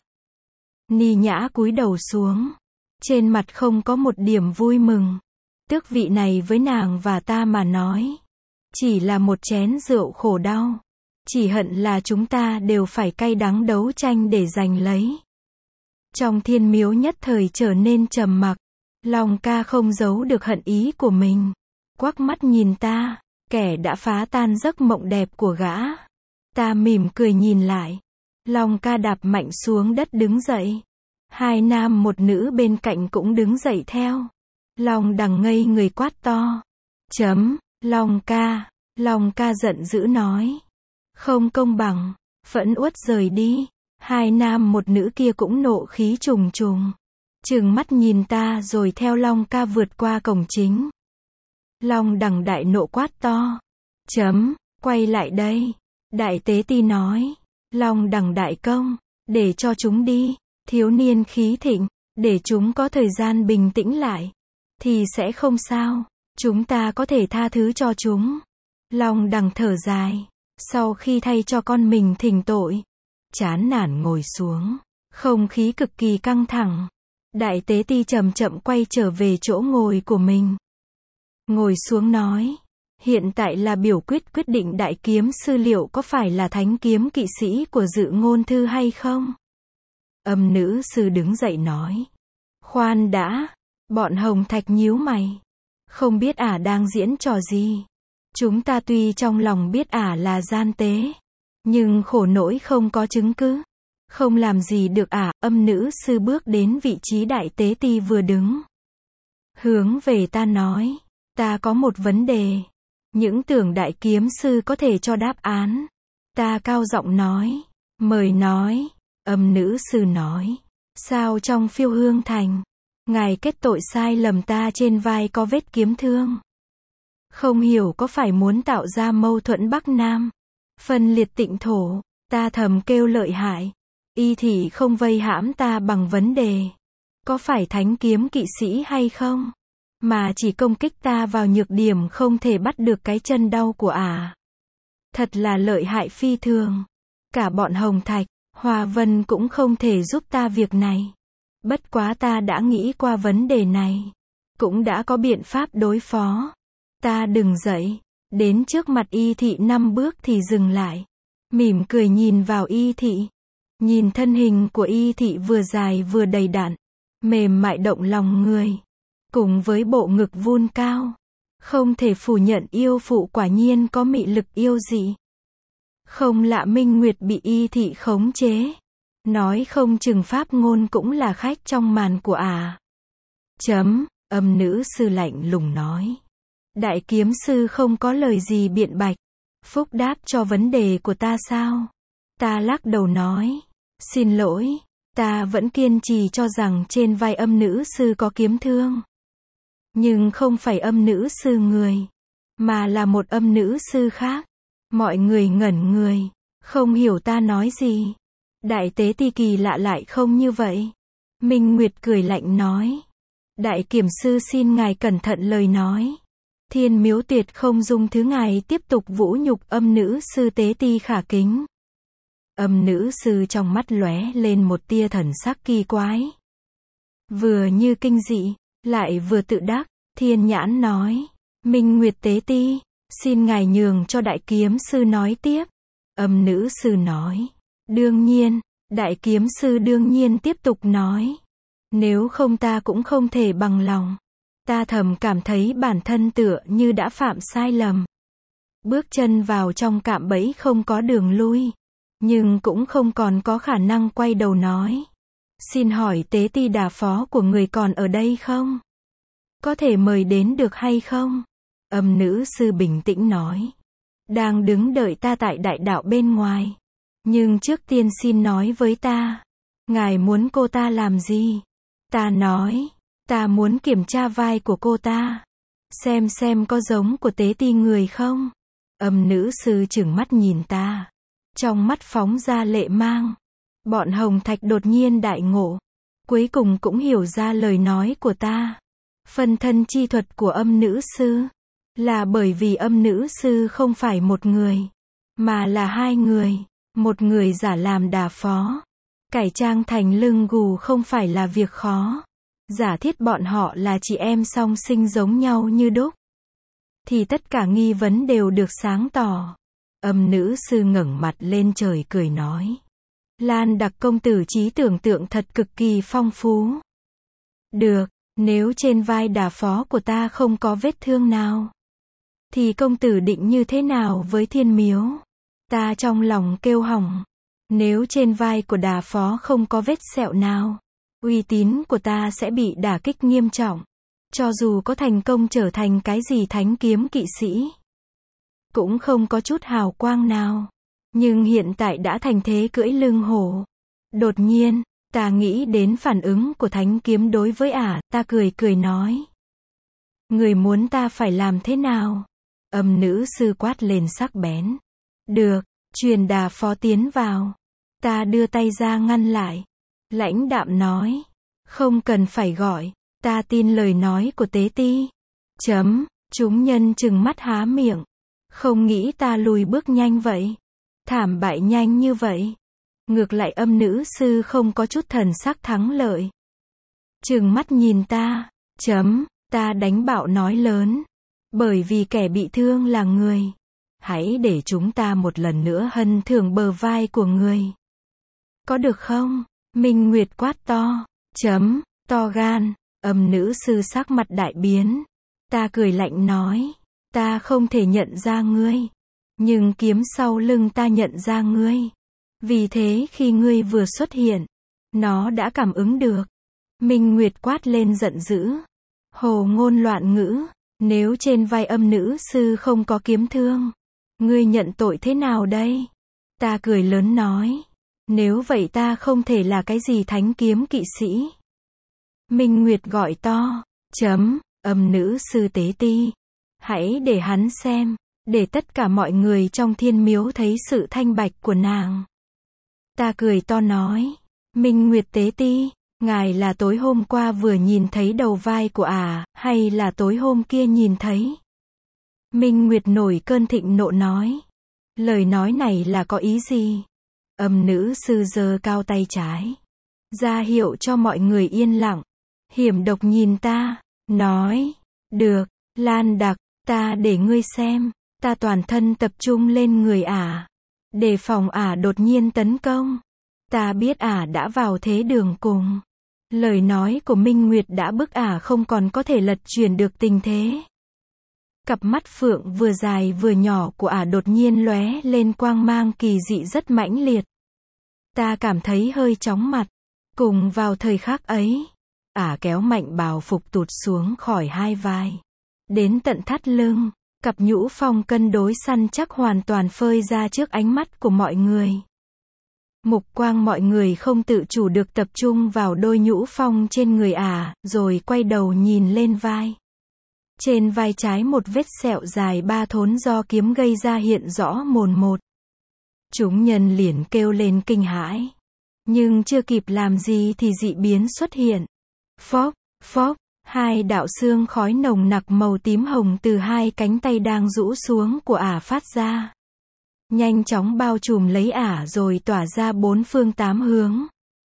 Ni Nhã cúi đầu xuống. Trên mặt không có một điểm vui mừng. Tước vị này với nàng và ta mà nói, chỉ là một chén rượu khổ đau. Chỉ hận là chúng ta đều phải cay đắng đấu tranh để giành lấy. Trong thiên miếu nhất thời trở nên trầm mặc. Long ca không giấu được hận ý của mình. Quắc mắt nhìn ta, kẻ đã phá tan giấc mộng đẹp của gã. Ta mỉm cười nhìn lại. Long ca đạp mạnh xuống đất đứng dậy. Hai nam một nữ bên cạnh cũng đứng dậy theo. Long Đằng ngây người quát to. Long ca giận dữ nói. Không công bằng, phẫn uất rời đi. Hai nam một nữ kia cũng nộ khí trùng trùng. Trừng mắt nhìn ta rồi theo Long ca vượt qua cổng chính. Long Đằng đại nộ quát to. Quay lại đây. Đại tế ti nói. Long Đằng đại công, để cho chúng đi. Thiếu niên khí thịnh, để chúng có thời gian bình tĩnh lại. Thì sẽ không sao. Chúng ta có thể tha thứ cho chúng. Long Đằng thở dài. Sau khi thay cho con mình thỉnh tội, chán nản ngồi xuống. Không khí cực kỳ căng thẳng. Đại tế ti chậm chậm quay trở về chỗ ngồi của mình. Ngồi xuống nói. Hiện tại là biểu quyết định đại kiếm sư liệu có phải là thánh kiếm kỵ sĩ của Dự Ngôn Thư hay không? Âm nữ sư đứng dậy nói. Khoan đã. Bọn Hồng Thạch nhíu mày. Không biết đang diễn trò gì. Chúng ta tuy trong lòng biết là gian tế. Nhưng khổ nỗi không có chứng cứ. Không làm gì được à, âm nữ sư bước đến vị trí đại tế ti vừa đứng. Hướng về ta nói, ta có một vấn đề. Những tưởng đại kiếm sư có thể cho đáp án. Ta cao giọng nói, mời nói. Âm nữ sư nói, sao trong Phiêu Hương Thành, ngài kết tội sai lầm ta trên vai có vết kiếm thương. Không hiểu có phải muốn tạo ra mâu thuẫn Bắc Nam, phân liệt tịnh thổ. Ta thầm kêu lợi hại. Y thị không vây hãm ta bằng vấn đề có phải thánh kiếm kỵ sĩ hay không, mà chỉ công kích ta vào nhược điểm không thể bắt được cái chân đau của ả. Thật là lợi hại phi thường. Cả bọn Hồng Thạch, Hoa Vân cũng không thể giúp ta việc này. Bất quá ta đã nghĩ qua vấn đề này, cũng đã có biện pháp đối phó. Ta đứng dậy, đến trước mặt Y thị 5 bước thì dừng lại, mỉm cười nhìn vào Y thị. Nhìn thân hình của Y thị vừa dài vừa đầy đặn, mềm mại động lòng người, cùng với bộ ngực vun cao, không thể phủ nhận yêu phụ quả nhiên có mị lực yêu dị. Không lạ Minh Nguyệt bị Y thị khống chế, nói không chừng pháp ngôn cũng là khách trong màn của ả. Âm nữ sư lạnh lùng nói. Đại kiếm sư không có lời gì biện bạch, phúc đáp cho vấn đề của ta sao? Ta lắc đầu nói, xin lỗi, ta vẫn kiên trì cho rằng trên vai âm nữ sư có kiếm thương. Nhưng không phải âm nữ sư người, mà là một âm nữ sư khác. Mọi người ngẩn người, không hiểu ta nói gì. Đại tế ti kỳ lạ lại không như vậy. Minh Nguyệt cười lạnh nói, đại kiểm sư xin ngài cẩn thận lời nói. Thiên Miếu tuyệt không dung thứ ngài tiếp tục vũ nhục âm nữ sư tế ti khả kính. Âm nữ sư trong mắt lóe lên một tia thần sắc kỳ quái. Vừa như kinh dị, lại vừa tự đắc, Thiên Nhãn nói, Minh Nguyệt tế ti, xin ngài nhường cho đại kiếm sư nói tiếp. Âm nữ sư nói, đương nhiên, đại kiếm sư đương nhiên tiếp tục nói. Nếu không ta cũng không thể bằng lòng. Ta thầm cảm thấy bản thân tựa như đã phạm sai lầm. Bước chân vào trong cạm bẫy không có đường lui. Nhưng cũng không còn có khả năng quay đầu nói. Xin hỏi tế ti đà phó của người còn ở đây không? Có thể mời đến được hay không? Âm nữ sư bình tĩnh nói. Đang đứng đợi ta tại đại đạo bên ngoài. Nhưng trước tiên xin nói với ta. Ngài muốn cô ta làm gì? Ta nói, ta muốn kiểm tra vai của cô ta. Xem có giống của tế ti người không? Âm nữ sư trừng mắt nhìn ta. Trong mắt phóng ra lệ mang. Bọn Hồng Thạch đột nhiên đại ngộ. Cuối cùng cũng hiểu ra lời nói của ta. Phân thân chi thuật của âm nữ sư là bởi vì âm nữ sư không phải một người, mà là hai người. Một người giả làm đà phó, cải trang thành lưng gù không phải là việc khó. Giả thiết bọn họ là chị em song sinh giống nhau như đúc, thì tất cả nghi vấn đều được sáng tỏ. Âm nữ sư ngẩng mặt lên trời cười nói. Lan Đặc công tử trí tưởng tượng thật cực kỳ phong phú. Được, nếu trên vai đà phó của ta không có vết thương nào, thì công tử định như thế nào với Thiên Miếu? Ta trong lòng kêu hỏng. Nếu trên vai của đà phó không có vết sẹo nào, uy tín của ta sẽ bị đả kích nghiêm trọng. Cho dù có thành công trở thành cái gì thánh kiếm kỵ sĩ, cũng không có chút hào quang nào. Nhưng hiện tại đã thành thế cưỡi lưng hổ. Đột nhiên, ta nghĩ đến phản ứng của thánh kiếm đối với ả, ta cười nói. Người muốn ta phải làm thế nào? Âm nữ sư quát lên sắc bén. Được, truyền đà phó tiến vào. Ta đưa tay ra ngăn lại. Lãnh đạm nói. Không cần phải gọi. Ta tin lời nói của tế ti. Chúng nhân trừng mắt há miệng. Không nghĩ ta lùi bước nhanh vậy. Thảm bại nhanh như vậy. Ngược lại âm nữ sư không có chút thần sắc thắng lợi. Trừng mắt nhìn ta. Ta đánh bạo nói lớn. Bởi vì kẻ bị thương là người. Hãy để chúng ta một lần nữa hân thưởng bờ vai của người. Có được không? Minh Nguyệt quát to. To gan. Âm nữ sư sắc mặt đại biến. Ta cười lạnh nói. Ta không thể nhận ra ngươi. Nhưng kiếm sau lưng ta nhận ra ngươi. Vì thế khi ngươi vừa xuất hiện, nó đã cảm ứng được. Minh Nguyệt quát lên giận dữ. Hồ ngôn loạn ngữ, nếu trên vai âm nữ sư không có kiếm thương, ngươi nhận tội thế nào đây? Ta cười lớn nói. Nếu vậy ta không thể là cái gì thánh kiếm kỵ sĩ. Minh Nguyệt gọi to. Âm nữ sư tế ti. Hãy để hắn xem, để tất cả mọi người trong thiên miếu thấy sự thanh bạch của nàng. Ta cười to nói. Minh Nguyệt tế ti, ngài là tối hôm qua vừa nhìn thấy đầu vai của hay là tối hôm kia nhìn thấy? Minh Nguyệt nổi cơn thịnh nộ nói. Lời nói này là có ý gì? Âm nữ sư giơ cao tay trái, ra hiệu cho mọi người yên lặng. Hiểm độc nhìn ta, nói. Được, Lan Đặc, ta để ngươi xem. Ta toàn thân tập trung lên người đề phòng đột nhiên tấn công. Ta biết đã vào thế đường cùng. Lời nói của Minh Nguyệt đã bức không còn có thể lật chuyển được tình thế. Cặp mắt phượng vừa dài vừa nhỏ của đột nhiên lóe lên quang mang kỳ dị rất mãnh liệt. Ta cảm thấy hơi chóng mặt. Cùng vào thời khắc ấy, kéo mạnh bào phục tụt xuống khỏi hai vai, đến tận thắt lưng. Cặp nhũ phong cân đối săn chắc hoàn toàn phơi ra trước ánh mắt của mọi người. Mục quang mọi người không tự chủ được tập trung vào đôi nhũ phong trên người rồi quay đầu nhìn lên vai. Trên vai trái một vết sẹo dài 3 thốn do kiếm gây ra hiện rõ mồn một. Chúng nhân liền kêu lên kinh hãi. Nhưng chưa kịp làm gì thì dị biến xuất hiện. Phốc, phốc, 2 đạo xương khói nồng nặc màu tím hồng từ 2 cánh tay đang rũ xuống của phát ra. Nhanh chóng bao trùm lấy rồi tỏa ra 4 phương 8 hướng.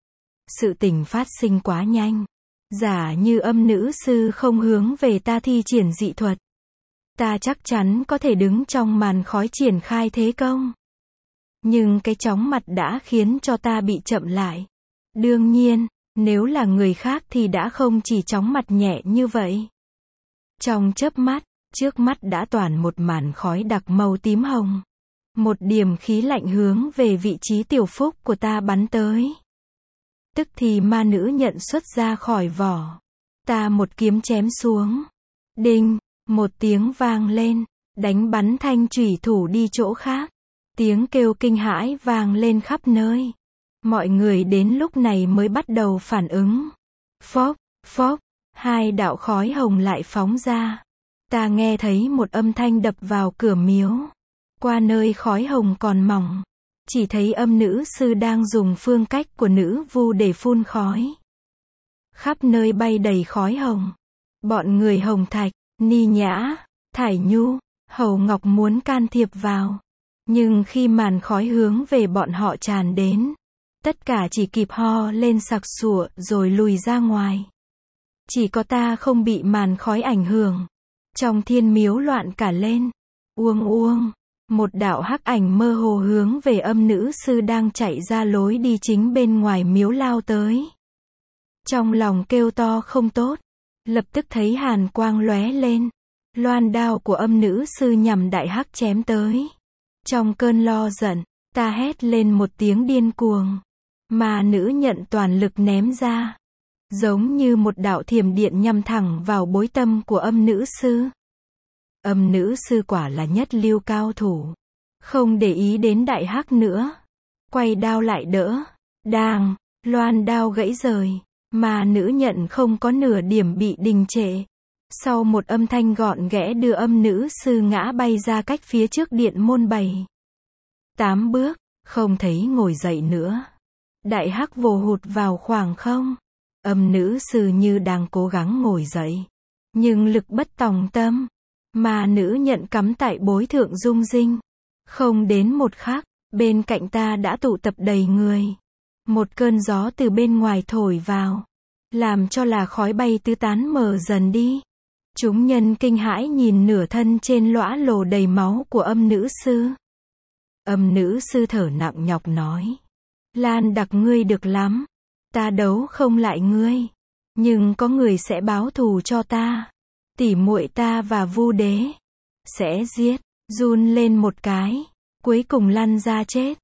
Sự tình phát sinh quá nhanh. Giả như âm nữ sư không hướng về ta thi triển dị thuật, ta chắc chắn có thể đứng trong màn khói triển khai thế công. Nhưng cái chóng mặt đã khiến cho ta bị chậm lại. Đương nhiên, nếu là người khác thì đã không chỉ chóng mặt nhẹ như vậy. Trong chớp mắt, trước mắt đã toàn một màn khói đặc màu tím hồng. Một điểm khí lạnh hướng về vị trí tiểu phúc của ta bắn tới. Tức thì ma nữ nhận xuất ra khỏi vỏ. Ta một kiếm chém xuống. Đinh, một tiếng vang lên, đánh bắn thanh chủy thủ đi chỗ khác. Tiếng kêu kinh hãi vang lên khắp nơi. Mọi người đến lúc này mới bắt đầu phản ứng. Phốc, phốc, 2 đạo khói hồng lại phóng ra. Ta nghe thấy một âm thanh đập vào cửa miếu. Qua nơi khói hồng còn mỏng, chỉ thấy âm nữ sư đang dùng phương cách của nữ vu để phun khói. Khắp nơi bay đầy khói hồng. Bọn người Hồng Thạch, Ni Nhã, Thải Nhu, Hầu Ngọc muốn can thiệp vào. Nhưng khi màn khói hướng về bọn họ tràn đến, tất cả chỉ kịp ho lên sặc sụa rồi lùi ra ngoài. Chỉ có ta không bị màn khói ảnh hưởng. Trong thiên miếu loạn cả lên. Uông uông. Một đạo hắc ảnh mơ hồ hướng về âm nữ sư đang chạy ra lối đi chính bên ngoài miếu lao tới. Trong lòng kêu to không tốt. Lập tức thấy hàn quang lóe lên. Loan đao của âm nữ sư nhằm đại hắc chém tới. Trong cơn lo giận, ta hét lên một tiếng điên cuồng. Mà nữ nhận toàn lực ném ra. Giống như một đạo thiểm điện nhằm thẳng vào bối tâm của âm nữ sư. Âm nữ sư quả là nhất lưu cao thủ. Không để ý đến đại hắc nữa. Quay đao lại đỡ. Đàng, loan đao gãy rời. Mà nữ nhận không có nửa điểm bị đình trệ. Sau một âm thanh gọn ghẽ đưa âm nữ sư ngã bay ra cách phía trước điện môn 7-8 bước, không thấy ngồi dậy nữa. Đại hắc vồ hụt vào khoảng không. Âm nữ sư như đang cố gắng ngồi dậy. Nhưng lực bất tòng tâm. Mà nữ nhận cắm tại bối thượng dung dinh. Không đến một khắc, bên cạnh ta đã tụ tập đầy người. Một cơn gió từ bên ngoài thổi vào. Làm cho là khói bay tứ tán mờ dần đi. Chúng nhân kinh hãi nhìn nửa thân trên lõa lồ đầy máu của âm nữ sư. Âm nữ sư thở nặng nhọc nói. Lan Đặc ngươi được lắm. Ta đấu không lại ngươi. Nhưng có người sẽ báo thù cho ta. Tỉ muội ta và Vu Đế. Sẽ giết. Run lên một cái. Cuối cùng lăn ra chết.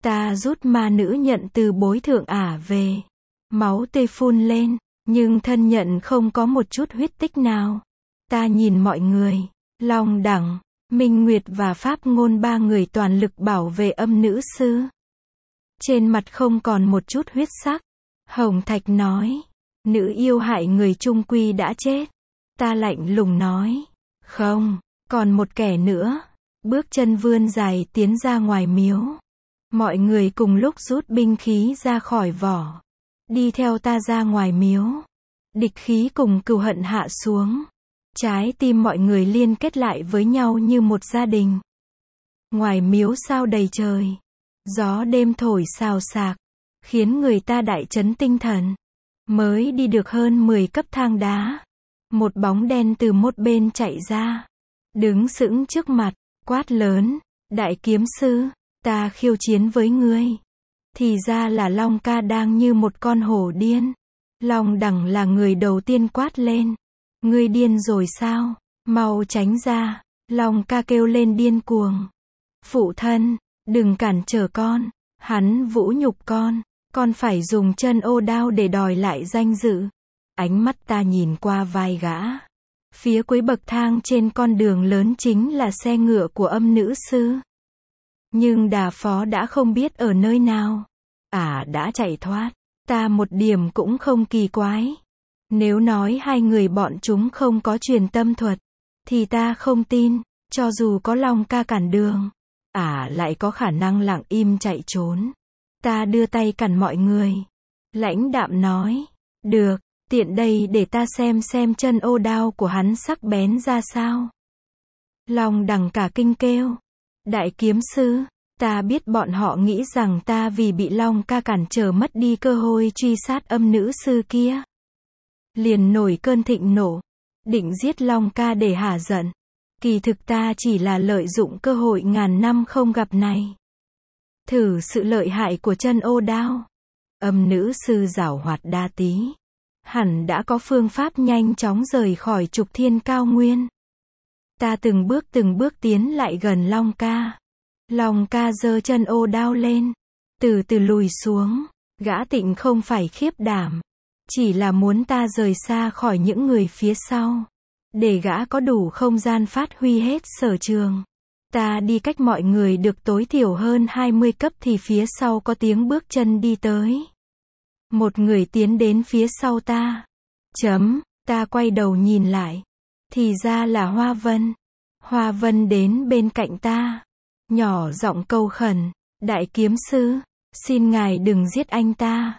Ta rút ma nữ nhận từ bối thượng ả về. Máu tươi phun lên, nhưng thân nhận không có một chút huyết tích nào. Ta nhìn mọi người, Long Đẳng, Minh Nguyệt và Pháp Ngôn ba người toàn lực bảo vệ âm nữ sư. Trên mặt không còn một chút huyết sắc. Hồng Thạch nói, nữ yêu hại người chung quy đã chết. Ta lạnh lùng nói, không, còn một kẻ nữa. Bước chân vươn dài tiến ra ngoài miếu. Mọi người cùng lúc rút binh khí ra khỏi vỏ. Đi theo ta ra ngoài miếu. Địch khí cùng cừu hận hạ xuống. Trái tim mọi người liên kết lại với nhau như một gia đình. Ngoài miếu sao đầy trời. Gió đêm thổi xào xạc, khiến người ta đại chấn tinh thần. Mới đi được hơn 10 cấp thang đá. Một bóng đen từ một bên chạy ra. Đứng sững trước mặt, quát lớn, đại kiếm sư, ta khiêu chiến với ngươi. Thì ra là Long ca đang như một con hổ điên. Long Đẳng là người đầu tiên quát lên. Ngươi điên rồi sao? Mau tránh ra. Long ca kêu lên điên cuồng. Phụ thân, đừng cản trở con. Hắn vũ nhục con phải dùng chân ô đao để đòi lại danh dự. Ánh mắt ta nhìn qua vai gã. Phía cuối bậc thang trên con đường lớn chính là xe ngựa của âm nữ sư. Nhưng đà phó đã không biết ở nơi nào. Đã chạy thoát. Ta một điểm cũng không kỳ quái. Nếu nói hai người bọn chúng không có truyền tâm thuật, thì ta không tin. Cho dù có Long ca cản đường, lại có khả năng lặng im chạy trốn. Ta đưa tay cản mọi người. Lãnh đạm nói, được, tiện đây để ta xem chân ô đao của hắn sắc bén ra sao. Long Đẳng cả kinh kêu, đại kiếm sư, ta biết bọn họ nghĩ rằng ta vì bị Long ca cản trở mất đi cơ hội truy sát âm nữ sư kia. Liền nổi cơn thịnh nộ, định giết Long ca để hả giận. Kỳ thực ta chỉ là lợi dụng cơ hội ngàn năm không gặp này. Thử sự lợi hại của chân ô đao. Âm nữ sư giảo hoạt đa tí. Hẳn đã có phương pháp nhanh chóng rời khỏi trục thiên cao nguyên. Ta từng bước tiến lại gần Long ca. Long ca giơ chân ô đao lên. Từ từ lùi xuống. Gã Tịnh không phải khiếp đảm. Chỉ là muốn ta rời xa khỏi những người phía sau. Để gã có đủ không gian phát huy hết sở trường. Ta đi cách mọi người được tối thiểu hơn 20 cấp thì phía sau có tiếng bước chân đi tới. Một người tiến đến phía sau ta. Ta quay đầu nhìn lại. Thì ra là Hoa Vân. Hoa Vân đến bên cạnh ta. Nhỏ giọng câu khẩn. Đại kiếm sư, xin ngài đừng giết anh ta.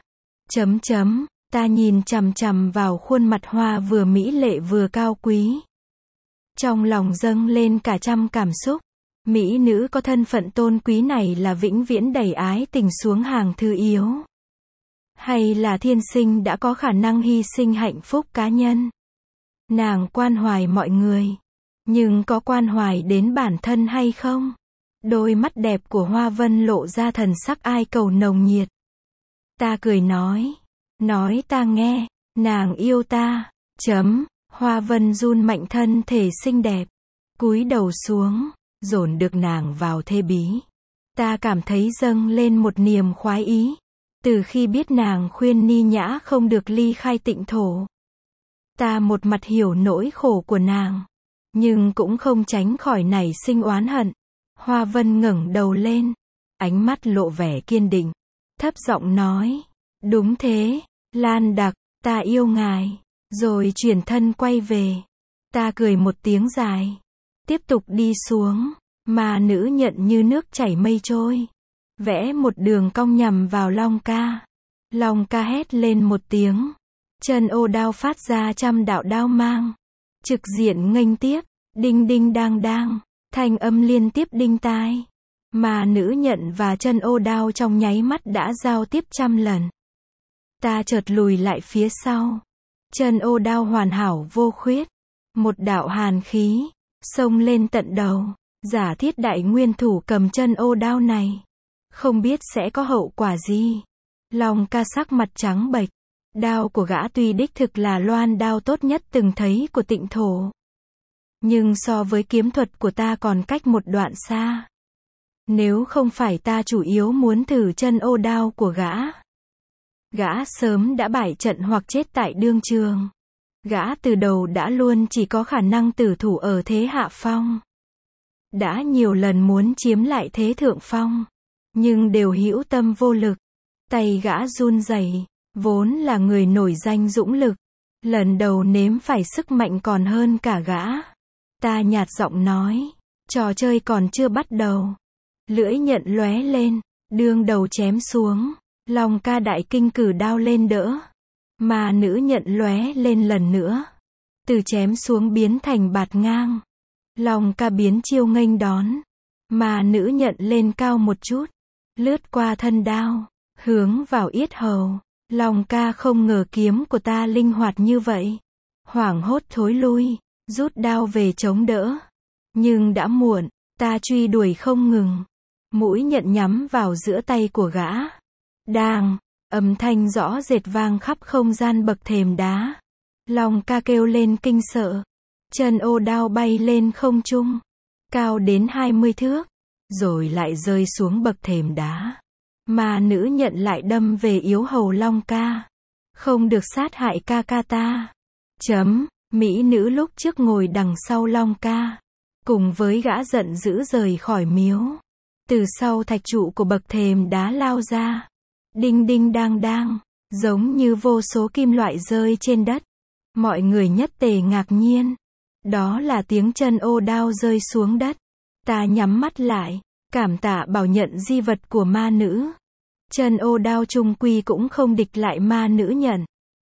Ta nhìn chằm chằm vào khuôn mặt Hoa vừa mỹ lệ vừa cao quý. Trong lòng dâng lên cả trăm cảm xúc. Mỹ nữ có thân phận tôn quý này là vĩnh viễn đẩy ái tình xuống hàng thứ yếu. Hay là thiên sinh đã có khả năng hy sinh hạnh phúc cá nhân. Nàng quan hoài mọi người. Nhưng có quan hoài đến bản thân hay không? Đôi mắt đẹp của Hoa Vân lộ ra thần sắc ai cầu nồng nhiệt. Ta cười nói ta nghe, nàng yêu ta. Hoa Vân run mạnh thân thể xinh đẹp. Cúi đầu xuống, dồn được nàng vào thê bí. Ta cảm thấy dâng lên một niềm khoái ý. Từ khi biết nàng khuyên Ni Nhã không được ly khai Tịnh thổ. Ta một mặt hiểu nỗi khổ của nàng. Nhưng cũng không tránh khỏi nảy sinh oán hận. Hoa Vân ngẩng đầu lên. Ánh mắt lộ vẻ kiên định. Thấp giọng nói. Đúng thế, Lan Đặc, ta yêu ngài. Rồi chuyển thân quay về. Ta cười một tiếng dài. Tiếp tục đi xuống. Mà nữ nhận như nước chảy mây trôi. Vẽ một đường cong nhằm vào Long ca. Long ca hét lên một tiếng. Chân ô đao phát ra trăm đạo đao mang. Trực diện nghênh tiếp. Đinh đinh đang đang. Thanh âm liên tiếp đinh tai. Mà nữ nhận và chân ô đao trong nháy mắt đã giao tiếp trăm lần. Ta chợt lùi lại phía sau. Chân ô đao hoàn hảo vô khuyết. Một đạo hàn khí xông lên tận đầu. Giả thiết đại nguyên thủ cầm chân ô đao này. Không biết sẽ có hậu quả gì. Long ca sắc mặt trắng bệch. Đao của gã tuy đích thực là loan đao tốt nhất từng thấy của Tịnh thổ. Nhưng so với kiếm thuật của ta còn cách một đoạn xa. Nếu không phải ta chủ yếu muốn thử chân ô đao của gã. Gã sớm đã bại trận hoặc chết tại đương trường. Gã từ đầu đã luôn chỉ có khả năng tử thủ ở thế hạ phong. Đã nhiều lần muốn chiếm lại thế thượng phong, nhưng đều hữu tâm vô lực. Tay gã run rẩy, vốn là người nổi danh dũng lực. Lần đầu nếm phải sức mạnh còn hơn cả gã. Ta nhạt giọng nói, trò chơi còn chưa bắt đầu. Lưỡi nhận lóe lên, đương đầu chém xuống. Long ca đại kinh cử đao lên đỡ. Mà nữ nhận lóe lên lần nữa. Từ chém xuống biến thành bạt ngang. Long ca biến chiêu nghênh đón. Mà nữ nhận lên cao một chút. Lướt qua thân đao. Hướng vào yết hầu. Long ca không ngờ kiếm của ta linh hoạt như vậy. Hoảng hốt thối lui. Rút đao về chống đỡ. Nhưng đã muộn. Ta truy đuổi không ngừng. Mũi nhận nhắm vào giữa tay của gã. Đàng, âm thanh rõ rệt vang khắp không gian bậc thềm đá. Long ca kêu lên kinh sợ. Chân ô đao bay lên không trung. Cao đến 20 thước. Rồi lại rơi xuống bậc thềm đá. Mà nữ nhận lại đâm về yếu hầu Long ca. Không được sát hại ca ca ta. Mỹ nữ lúc trước ngồi đằng sau Long ca. Cùng với gã giận dữ rời khỏi miếu. Từ sau thạch trụ của bậc thềm đá lao ra. Đinh đinh đang đang. Giống như vô số kim loại rơi trên đất. Mọi người nhất tề ngạc nhiên. Đó là tiếng chân ô đao rơi xuống đất. Ta nhắm mắt lại. Cảm tạ bảo nhận di vật của ma nữ. Chân ô đao trung quy cũng không địch lại ma nữ nhận.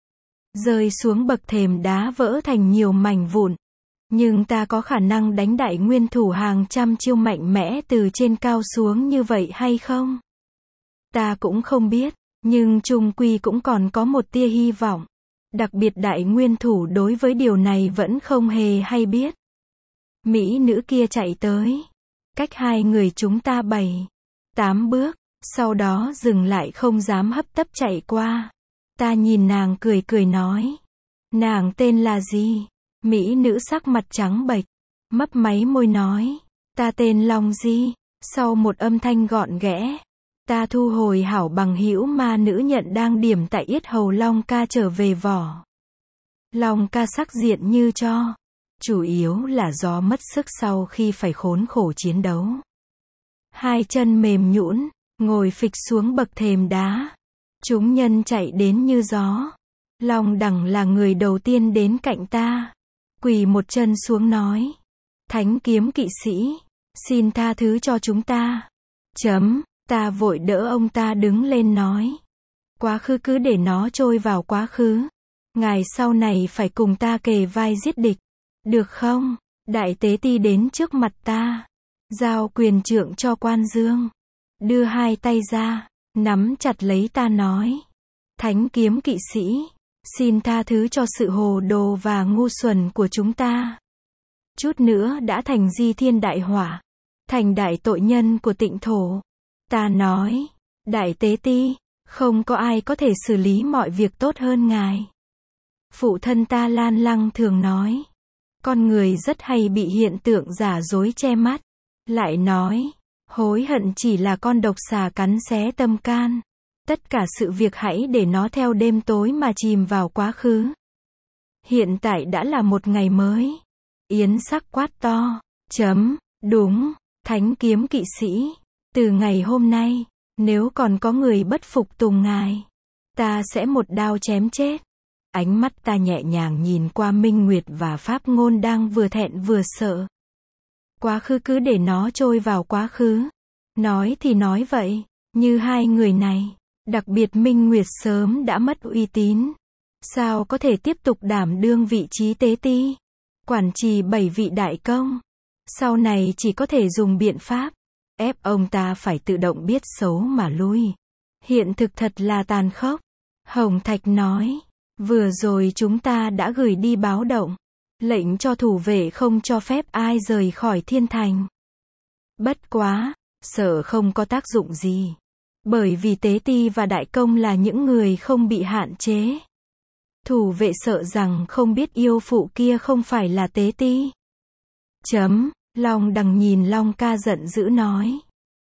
Rơi xuống bậc thềm đá vỡ thành nhiều mảnh vụn. Nhưng ta có khả năng đánh đại nguyên thủ hàng trăm chiêu mạnh mẽ từ trên cao xuống như vậy hay không? Ta cũng không biết, nhưng trung quy cũng còn có một tia hy vọng. Đặc biệt đại nguyên thủ đối với điều này vẫn không hề hay biết. Mỹ nữ kia chạy tới. Cách hai người chúng ta 7-8 bước, sau đó dừng lại không dám hấp tấp chạy qua. Ta nhìn nàng cười cười nói. Nàng tên là gì? Mỹ nữ sắc mặt trắng bệch, mấp máy môi nói. Ta tên Long Di. Sau một âm thanh gọn ghẽ, ta thu hồi hảo bằng hữu ma nữ nhận đang điểm tại yết hầu Long ca trở về vỏ. Long ca sắc diện như cho. Chủ yếu là do mất sức sau khi phải khốn khổ chiến đấu. Hai chân mềm nhũn, ngồi phịch xuống bậc thềm đá. Chúng nhân chạy đến như gió. Long đẳng là người đầu tiên đến cạnh ta. Quỳ một chân xuống nói. Thánh kiếm kỵ sĩ, xin tha thứ cho chúng ta. Ta vội đỡ ông ta đứng lên nói. Quá khứ cứ để nó trôi vào quá khứ. Ngài sau này phải cùng ta kề vai giết địch. Được không? Đại tế ti đến trước mặt ta. Giao quyền trượng cho quan dương. Đưa hai tay ra. Nắm chặt lấy ta nói. Thánh kiếm kỵ sĩ, xin tha thứ cho sự hồ đồ và ngu xuẩn của chúng ta. Chút nữa đã thành di thiên đại hỏa. Thành đại tội nhân của tịnh thổ. Ta nói. Đại tế ti, không có ai có thể xử lý mọi việc tốt hơn ngài. Phụ thân ta Lan Lăng thường nói. Con người rất hay bị hiện tượng giả dối che mắt. Lại nói. Hối hận chỉ là con độc xà cắn xé tâm can. Tất cả sự việc hãy để nó theo đêm tối mà chìm vào quá khứ. Hiện tại đã là một ngày mới. Yến sắc quát to. Đúng, thánh kiếm kỵ sĩ. Từ ngày hôm nay, nếu còn có người bất phục tùng ngài, ta sẽ một đao chém chết. Ánh mắt ta nhẹ nhàng nhìn qua Minh Nguyệt và Pháp Ngôn đang vừa thẹn vừa sợ. Quá khứ cứ để nó trôi vào quá khứ. Nói thì nói vậy, như hai người này, đặc biệt Minh Nguyệt sớm đã mất uy tín. Sao có thể tiếp tục đảm đương vị trí tế ti, quản trì 7 vị đại công. Sau này chỉ có thể dùng biện pháp, ép ông ta phải tự động biết xấu mà lui. Hiện thực thật là tàn khốc. Hồng Thạch nói, vừa rồi chúng ta đã gửi đi báo động. Lệnh cho thủ vệ không cho phép ai rời khỏi thiên thành. Bất quá, sợ không có tác dụng gì. Bởi vì tế ti và đại công là những người không bị hạn chế. Thủ vệ sợ rằng không biết yêu phụ kia không phải là tế ti. Long đằng nhìn Long ca giận dữ nói.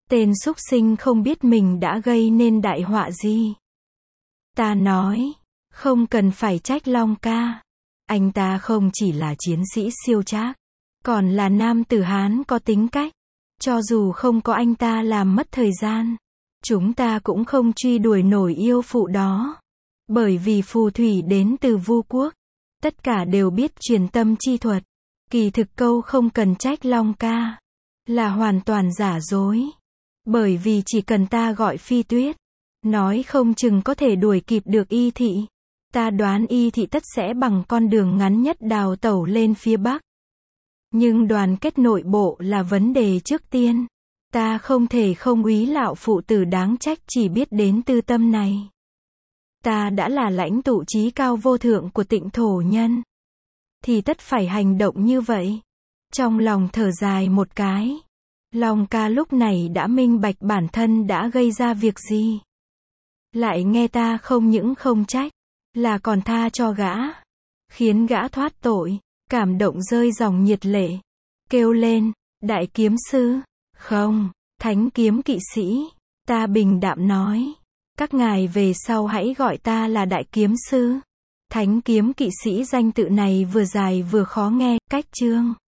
Tên súc sinh không biết mình đã gây nên đại họa gì. Ta nói, không cần phải trách Long ca. Anh ta không chỉ là chiến sĩ siêu trác, còn là nam tử Hán có tính cách. Cho dù không có anh ta làm mất thời gian, chúng ta cũng không truy đuổi nổi yêu phụ đó. Bởi vì phù thủy đến từ Vu quốc, tất cả đều biết truyền tâm chi thuật. Kỳ thực câu không cần trách Long ca là hoàn toàn giả dối. Bởi vì chỉ cần ta gọi Phi Tuyết, nói không chừng có thể đuổi kịp được Y thị. Ta đoán Y thị tất sẽ bằng con đường ngắn nhất đào tẩu lên phía Bắc. Nhưng đoàn kết nội bộ là vấn đề trước tiên. Ta không thể không úy lão phụ tử đáng trách chỉ biết đến tư tâm này. Ta đã là lãnh tụ chí cao vô thượng của Tịnh thổ nhân, thì tất phải hành động như vậy. Trong lòng thở dài một cái, Long ca lúc này đã minh bạch bản thân đã gây ra việc gì. Lại nghe ta không những không trách, là còn tha cho gã, khiến gã thoát tội, cảm động rơi dòng nhiệt lệ, kêu lên, đại kiếm sư, không, thánh kiếm kỵ sĩ. Ta bình đạm nói, các ngài về sau hãy gọi ta là đại kiếm sư. Thánh kiếm kỵ sĩ danh tự này vừa dài vừa khó nghe, cách chương.